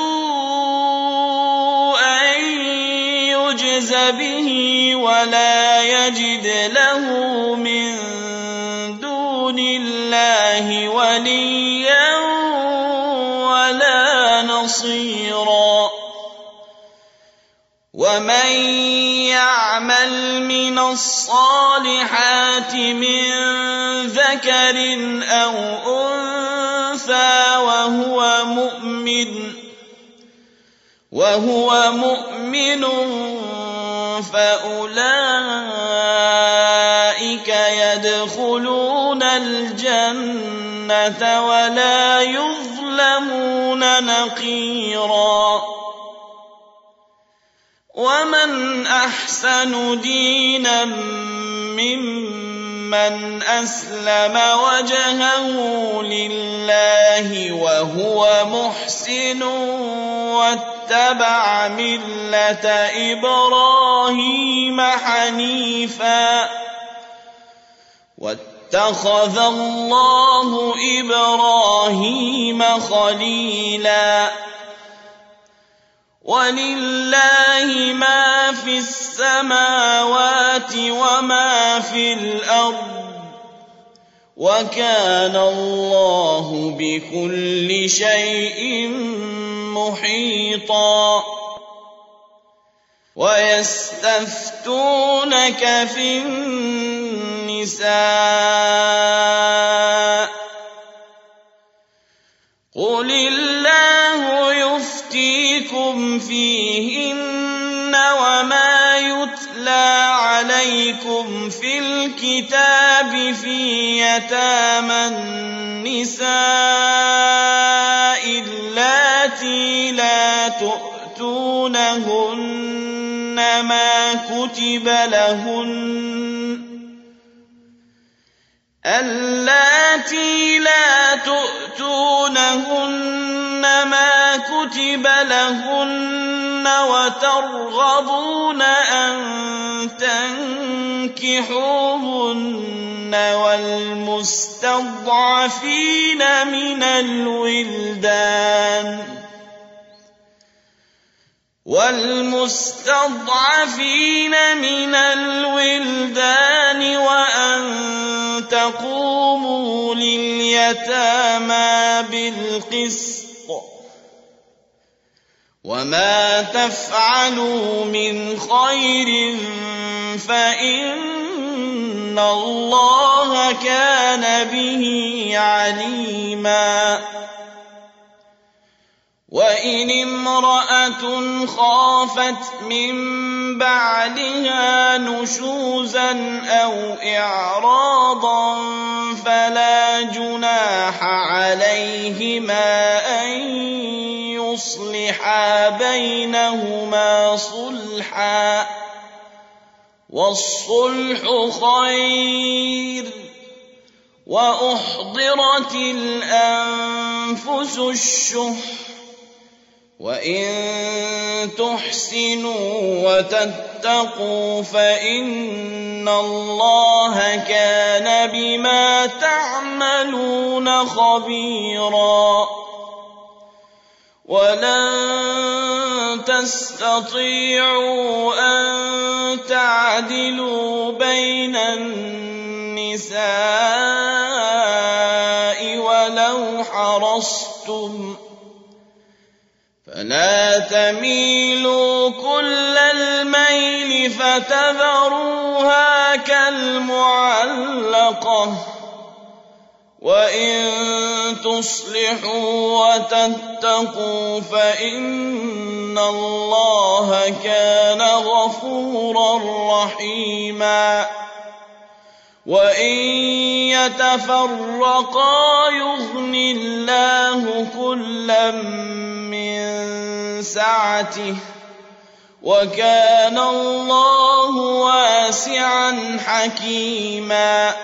سوءا يجز به ولا يجد له من دون الله وليا ولا نصيرا. ومن يعمل من الصالحات من ذكر أو أنثى وهو مؤمن فأولئك يدخلون الجنة ولا يظلمون نقيرا. ومن أحسن دينا ممن أسلم وجهه لله وهو محسن واتبع ملة إبراهيم حنيفا واتخذ الله إبراهيم خليلا. ولله ما في السماوات وما في الأرض وكان الله بكل شيء محيطا. ويستفتونك في النساء قل الله يفتيكم فيهن وما يتلى عليكم الكتاب في يتامى النساء اللاتي لا تؤتونهن ما كتب لهن وترغبون أن تنكحوهن والمستضعفين من الولدان وأن تقوموا لليتامى بالقسط وما تفعلوا من خير فإن الله كان به عليما وإن امرأة خافت من بعلها نشوزا أو إعراضا فلا جناح عليهما أن يصلحا بينهما صلحا والصلح خير وأحضرت الأنفس الشح وإن تحسنوا وتتقوا فإن الله كان بما تعملون خبيرا ولن تستطيعوا أن تعدلوا بين النساء ولو حرصتم فلا تميلوا كل الميل فتذروها كالمعلقة وإن تصلحوا وتتقوا فإن الله كان غفورا رحيما وإن يتفرقا يغن الله كلا من سعته وكان الله واسعا حكيما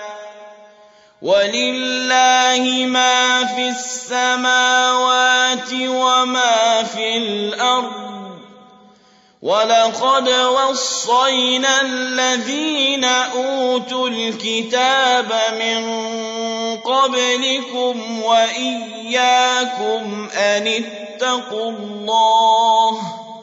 ولله ما في السماوات وما في الأرض ولقد وصينا الذين أوتوا الكتاب من قبلكم وإياكم أن اتقوا الله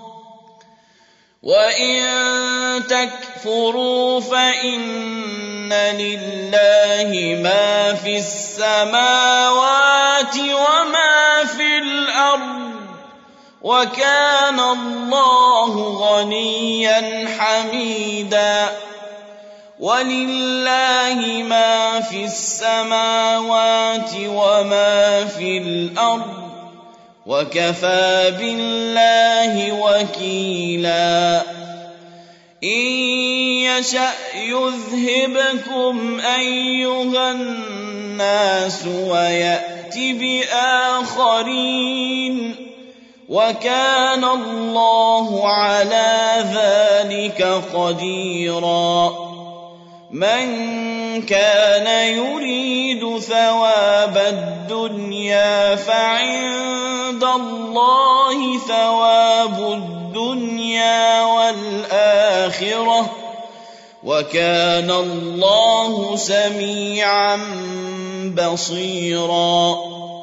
وإن تكفروا فإن لله ما في السماوات وما في الأرض وكان الله غنيا حميدا ولله ما في السماوات وما في الأرض وكفى بالله وكيلا إن يشأ يذهبكم أيها الناس ويأت بآخرين وكان الله على ذلك قديرا من كان يريد ثواب الدنيا فعند الله ثواب الدنيا والآخرة وكان الله سميعا بصيرا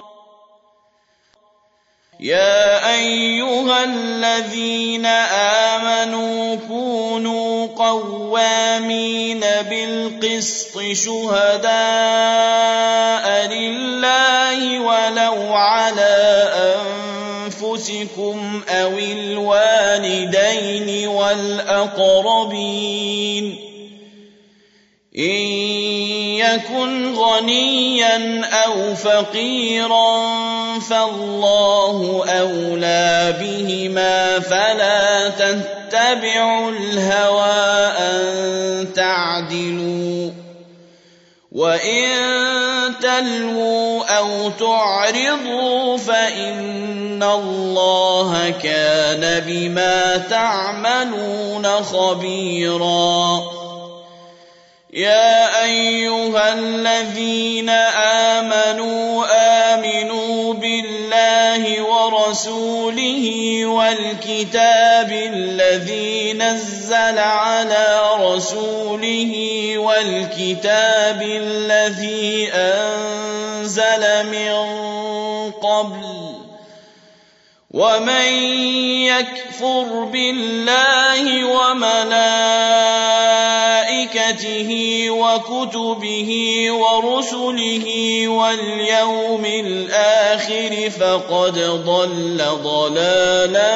يا أيها الذين آمنوا كونوا قوامين بالقسط شهداء لله ولو على أنفسكم أو الوالدين والأقربين إن يكن غنيا أو فقيرا فالله أولى بهما فلا تتبعوا الهوى أن تعدلوا وإن تلووا أو تعرضوا فإن الله كان بما تعملون خبيرا. يا أيها الذين آمنوا بالله ورسوله والكتاب الذي نزل على رسوله والكتاب الذي أنزل من قبل ومن يكفر بالله وملائكته وكتبه ورسله واليوم الآخر فقد ضل ضلالا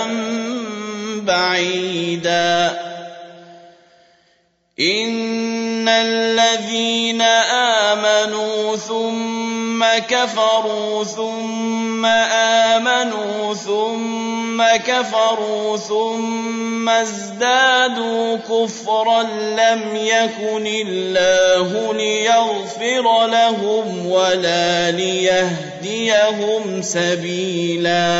بعيدا. إن الذين آمنوا ثم كفروا ثم آمنوا ثم كفروا ثم ازدادوا كفرا لم يكن الله ليغفر لهم ولا ليهديهم سبيلا.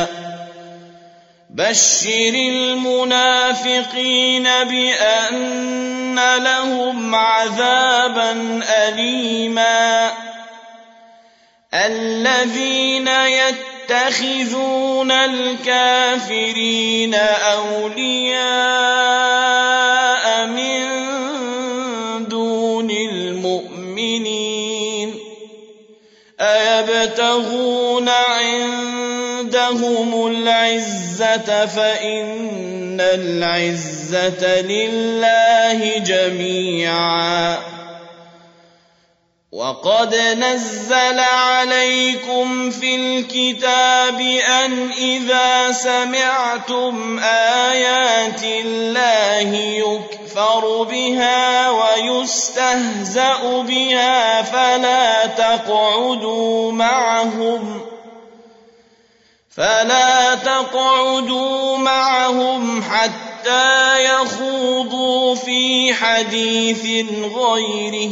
بشر المنافقين بأن لهم عذابا أليما. الذين يتخذون الكافرين أولياء من دون المؤمنين أيبتغون عندهم العزة فإن العزة لله جميعا. وقد نزل عليكم في الكتاب أن إذا سمعتم آيات الله يكفر بها ويستهزأ بها فلا تقعدوا معهم حتى يخوضوا في حديث غيره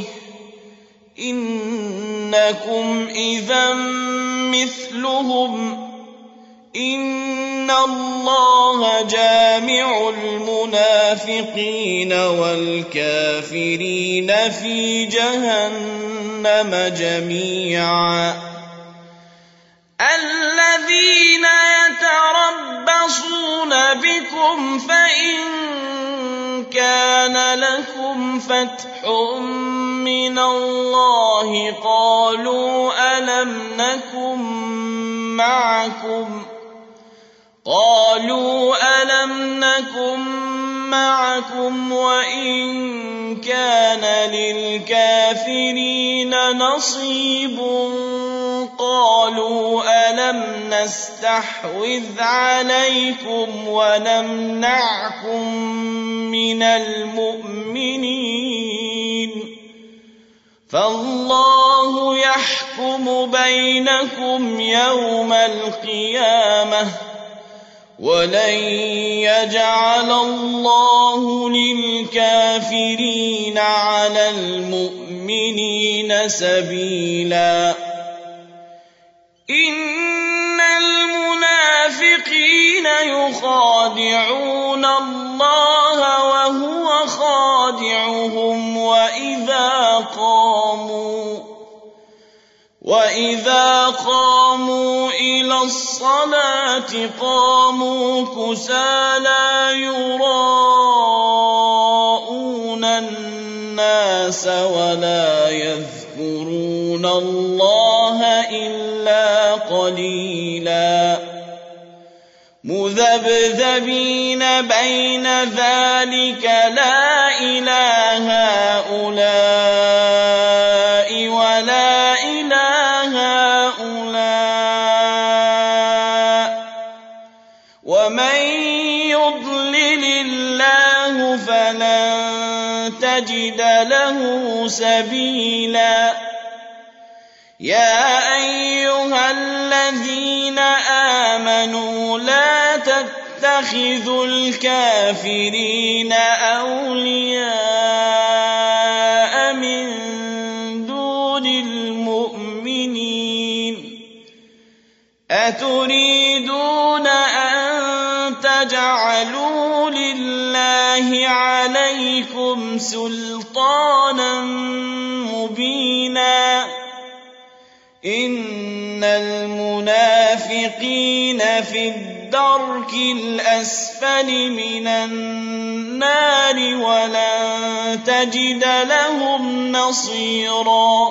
إنكم إذا مثلهم إن الله جامع المنافقين والكافرين في جهنم جميعا. الذين يتربصون بكم فإن كان لكم فتح من الله قالوا ألم نكن معكم وإن كان للكافرين نصيب قالوا ألم نستحوذ عليكم ونمنعكم من المؤمنين فالله يحكم بينكم يوم القيامة ولن يجعل الله للكافرين على المؤمنين سبيلا. إن المنافقين يخادعون الله وهو خادعهم وإذا قاموا إلى الصلاة قاموا كسالى يراءون الناس ولا يذكرون الله إلا قليلا. مذبذبين بين ذلك لا إله هؤلاء ولا إله هؤلاء ومن يضلل الله فلن تجد له سبيلا يا أيها الذين آمنوا لا تتخذوا الكافرين أولياء من دون المؤمنين أتريدون أن تجعلوا لله عليكم سلطانا مبينا إن المنافقين في الدرك الأسفل من النار ولن تجد لهم نصيرا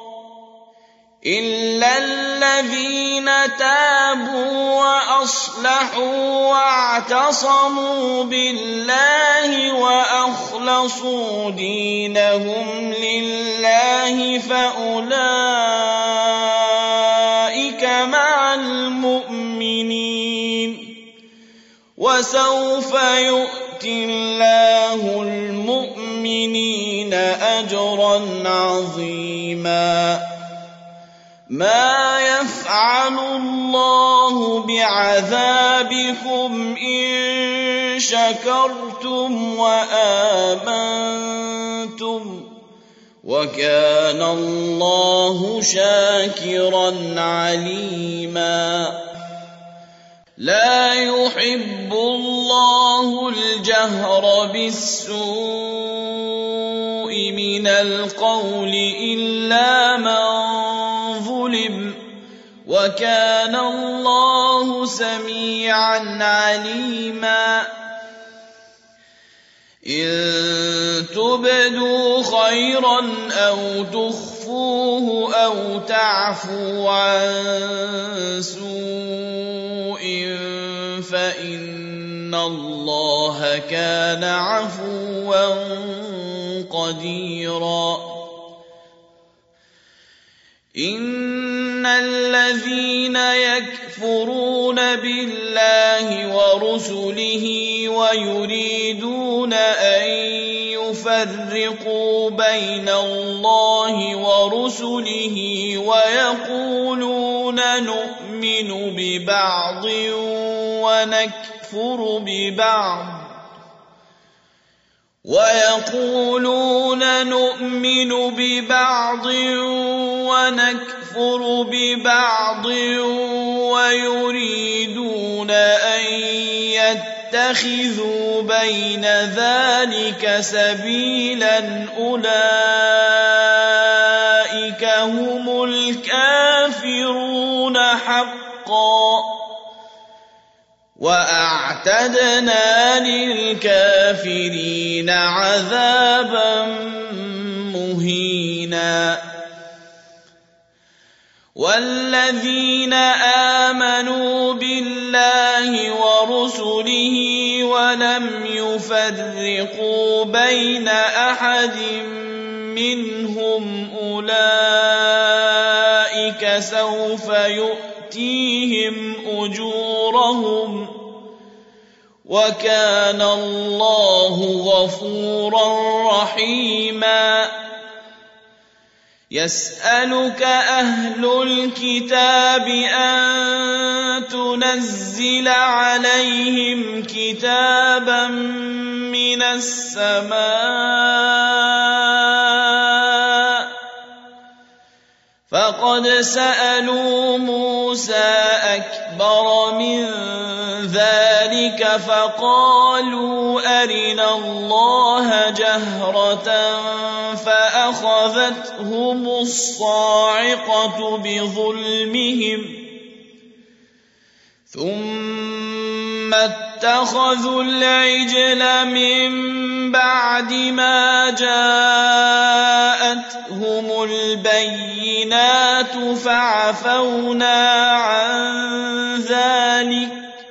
إلا الذين تابوا وأصلحوا واعتصموا بالله وأخلصوا دينهم لله فأولئك مع المؤمنين وسوف يؤتي الله المؤمنين أجرا عظيما ما يفعل الله بعذابكم إن شكرتم وآمنتم وكان الله شاكرا عليما لا يحب الله الجهر بالسوء من القول إلا من ظلم وكان الله سميعا عليما إن تبدوا خيرا أو تخفوه أو تعفوا عن سوء فإن الله كان عفوا قديرا إن الذين يكفرون بالله ورسله ويريدون أن يفرقوا بين الله ورسله ويقولون نؤمن ببعض ونكفر ببعض ويريدون أن يتخذوا بين ذلك سبيلا أولئك هم الكافرون حقا وأعتدنا للكافرين عذابا مهينا والذين آمنوا بالله ورسله ولم يفرقوا بين أحد منهم أولئك سوف يؤتيهم أجورهم وكان الله غفورا رحيما يسألك أهل الكتاب أن تنزل عليهم كتابا من السماء فقد سألوا موسى أكبر من ذلك فقالوا أرنا الله جهرة فأخذتهم الصاعقة بظلمهم ثم اتخذوا العجل من بعد ما جاءتهم البينات فعفونا عن ذلك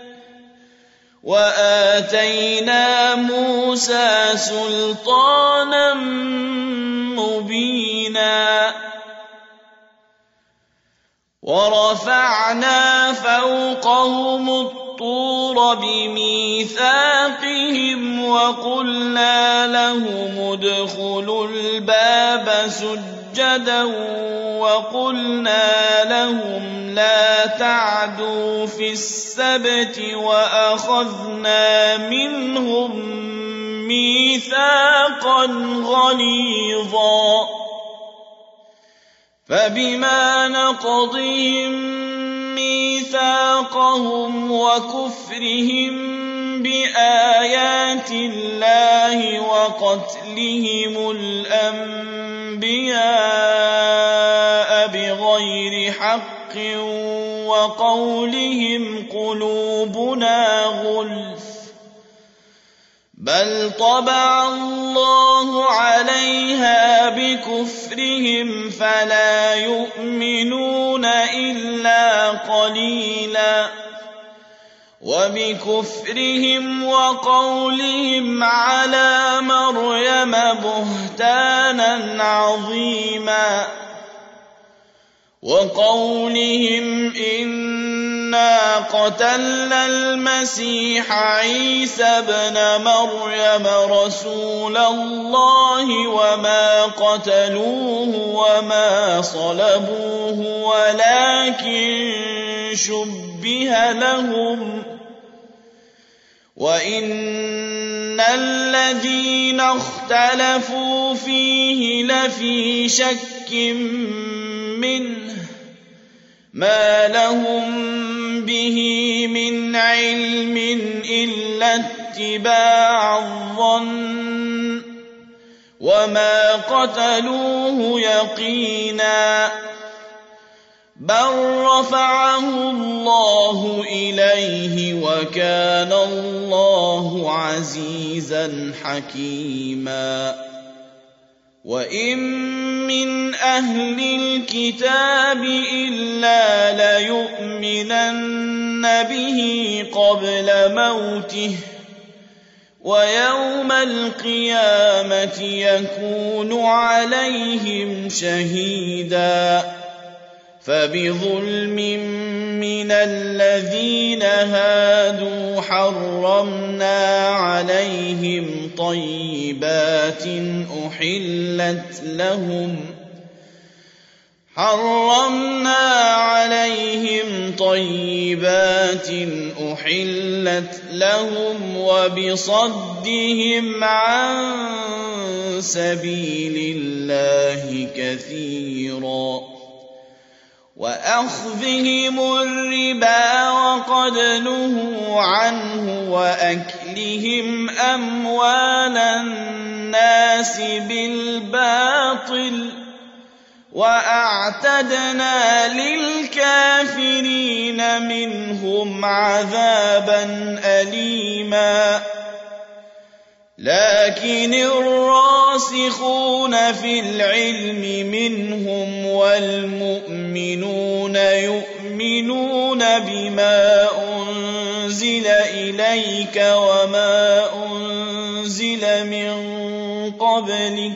وآتينا موسى سلطانا مبينا ورفعنا فوقهم الطور بميثاقهم وقلنا لهم ادخلوا الباب سجدا وقلنا لهم لا تعدوا في السبت وأخذنا منهم ميثاقا غليظا فبما نقضهم ميثاقهم وكفرهم بآيات الله وقتلهم الأنبياء بغير حق وقولهم قلوبنا غلف بل طبع الله عليها بكفرهم فلا يؤمنون إلا قليلا وبكفرهم وقولهم على مريم بهتانا عظيما وقولهم إنا قتلنا المسيح عيسى ابن مريم رسول الله وما قتلوه وما صلبوه ولكن شبه لهم وإن الذين اختلفوا فيه لفي شك منه ما لهم به من علم إلا اتباع الظن وما قتلوه يقينا بل رفعه الله إليه وكان الله عزيزا حكيما وإن من أهل الكتاب إلا ليؤمنن به قبل موته ويوم القيامة يكون عليهم شهيدا فبظلم من الذين هادوا حرمنا عليهم طيبات أحلت لهم وبصدهم عن سبيل الله كثيرا وأخذهم الربا وقد نهوا عنه وأكلهم أموال الناس بالباطل وأعتدنا للكافرين منهم عذابا أليما لكن الراسخون في العلم منهم والمؤمنون يؤمنون بما أنزل إليك وما أنزل من قبلك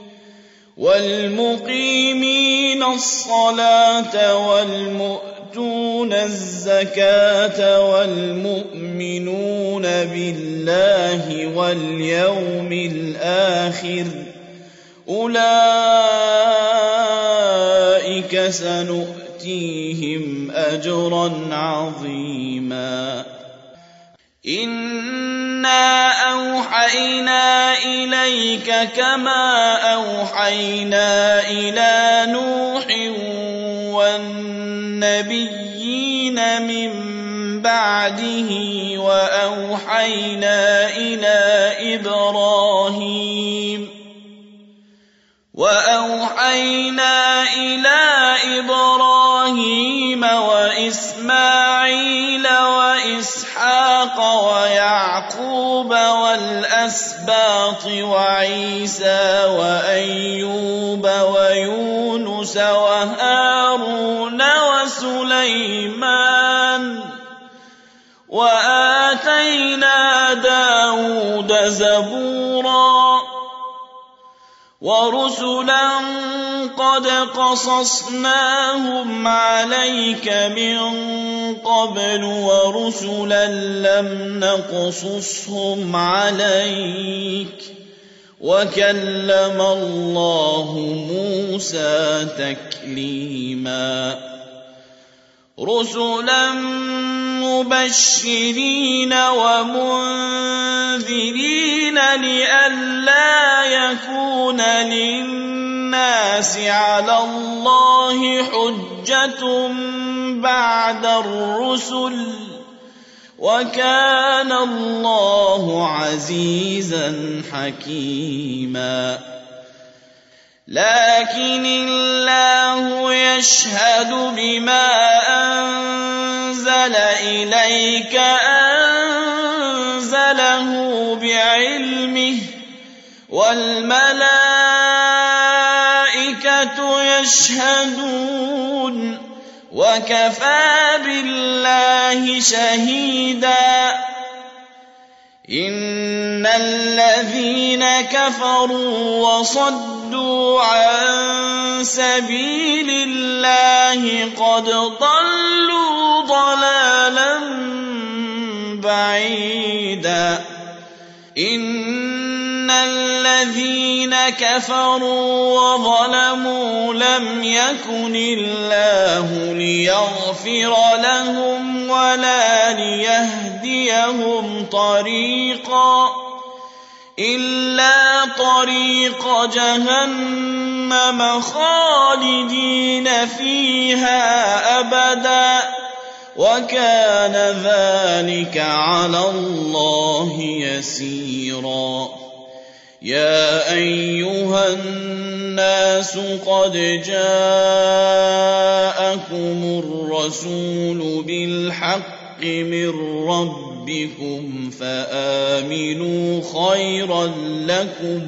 والمقيمين الصلاة والمؤتون الزكاة والمؤمنون بالله واليوم الآخر أولئك سنؤتيهم أجرا عظيما إنا أوحينا إليك كما أوحينا إلى نوح والنبيين من بعده وأوحينا إلى إبراهيم وإسماعيل وإسحاق ويعقوب والأسباط وعيسى وأيوب ويونس وهارون وسليمان وآتينا داود زبورا ورسلا قد قصصناهم عليك من قبل ورسلا لم نقصصهم عليك وكلم الله موسى تكليما رسلا مبشرين ومنذرين لئلا يكون للناس على الله حجة بعد الرسل وكان الله عزيزا حكيما لكن الله يشهد بما أنزل إليك أنزله بعلمه والملائكة يشهدون وكفى بالله شهيدا إن الذين كفروا وصدوا عن سبيل الله قد ضلوا ضلالا بعيدا إن الذين كفروا وظلموا لم يكن الله ليغفر لهم ولا ليهديهم طريقا إلا طريق جهنم خالدين فيها أبدا وكان ذلك على الله يسيرا يا أيها الناس قد جاءكم الرسول بالحق من ربكم فآمنوا خيرا لكم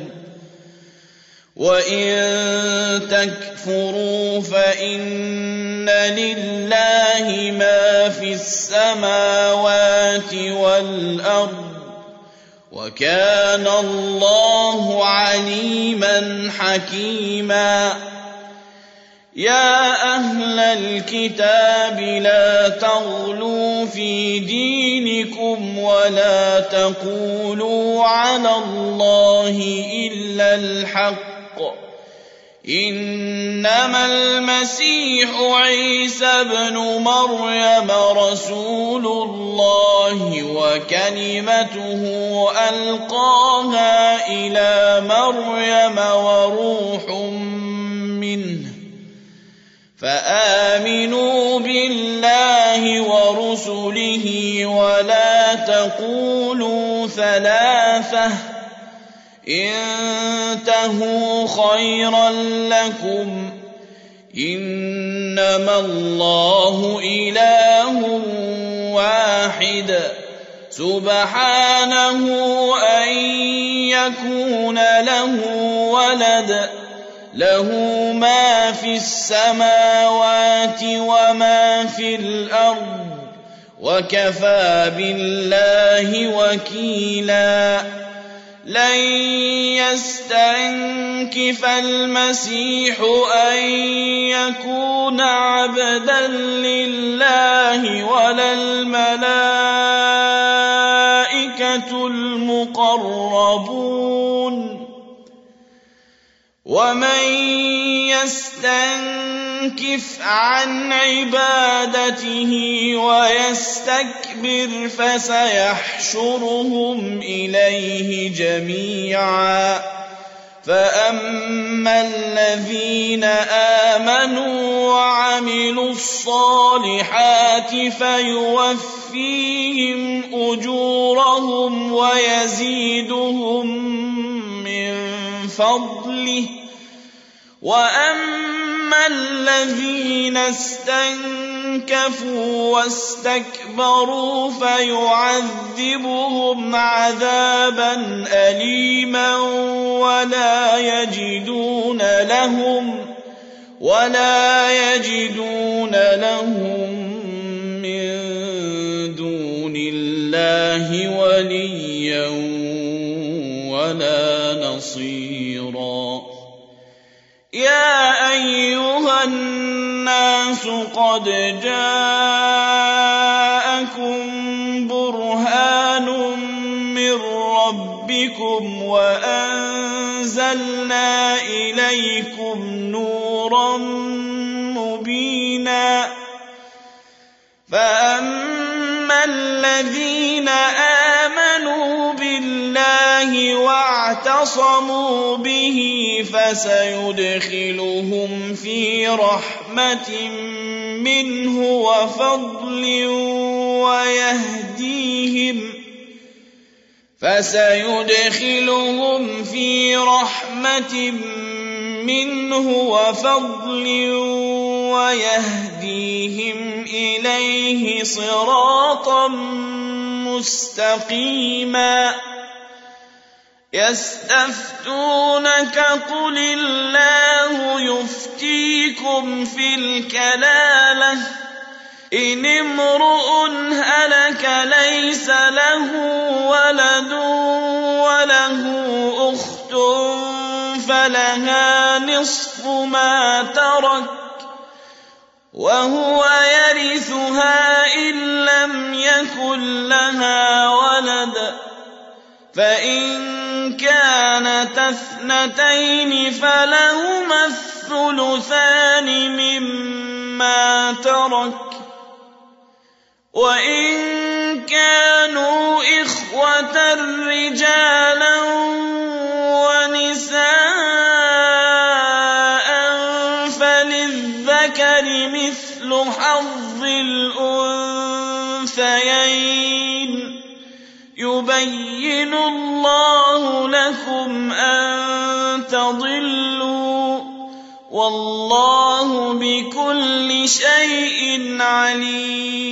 وإن تكفروا فإن لله ما في السماوات والأرض وكان الله عليما حكيما يا أهل الكتاب لا تغلوا في دينكم ولا تقولوا على الله إلا الحق إنما المسيح عيسى ابن مريم رسول الله وكلمته ألقاها إلى مريم وروح منه فآمنوا بالله ورسله ولا تقولوا ثلاثة انتهوا خيرا لكم إنما الله إله واحد سبحانه أن يكون له ولد له ما في السماوات وما في الأرض وكفى بالله وكيلا لن يستنكف المسيح أن يكون عبدا لله ولا الملائكة المقربون ومن يستنكف عن عبادته ويستكبر فسيحشرهم إليه جميعا فأما الذين آمنوا وعملوا الصالحات فيوفيهم أجورهم ويزيدهم من فضله وأما الذين استنكفوا واستكبروا فيعذبهم عذابا أليما ولا يجدون لهم من دون الله وليا ولا نصيرا الناس قد جاءكم برهان من ربكم وأنزلنا إليكم نورا مبينا فأما الذين آمنوا بالله واعتصموا به فسيدخلهم في رحمة منه وفضل ويهديهم إليه صراطا مستقيما يستفتونك قل الله يفتيكم في الكلالة إن امرؤ هلك ليس له ولد وله أخت فلها نصف ما ترك وهو يرثها إن لم يكن لها ولد فإن كانت اثنتين فلهما الثلثان مما ترك وإن كانوا إخوة رجالا ونساء فللذكر مثل حظ الأنثيين يبين الله لكم أن تضلوا والله بكل شيء عليم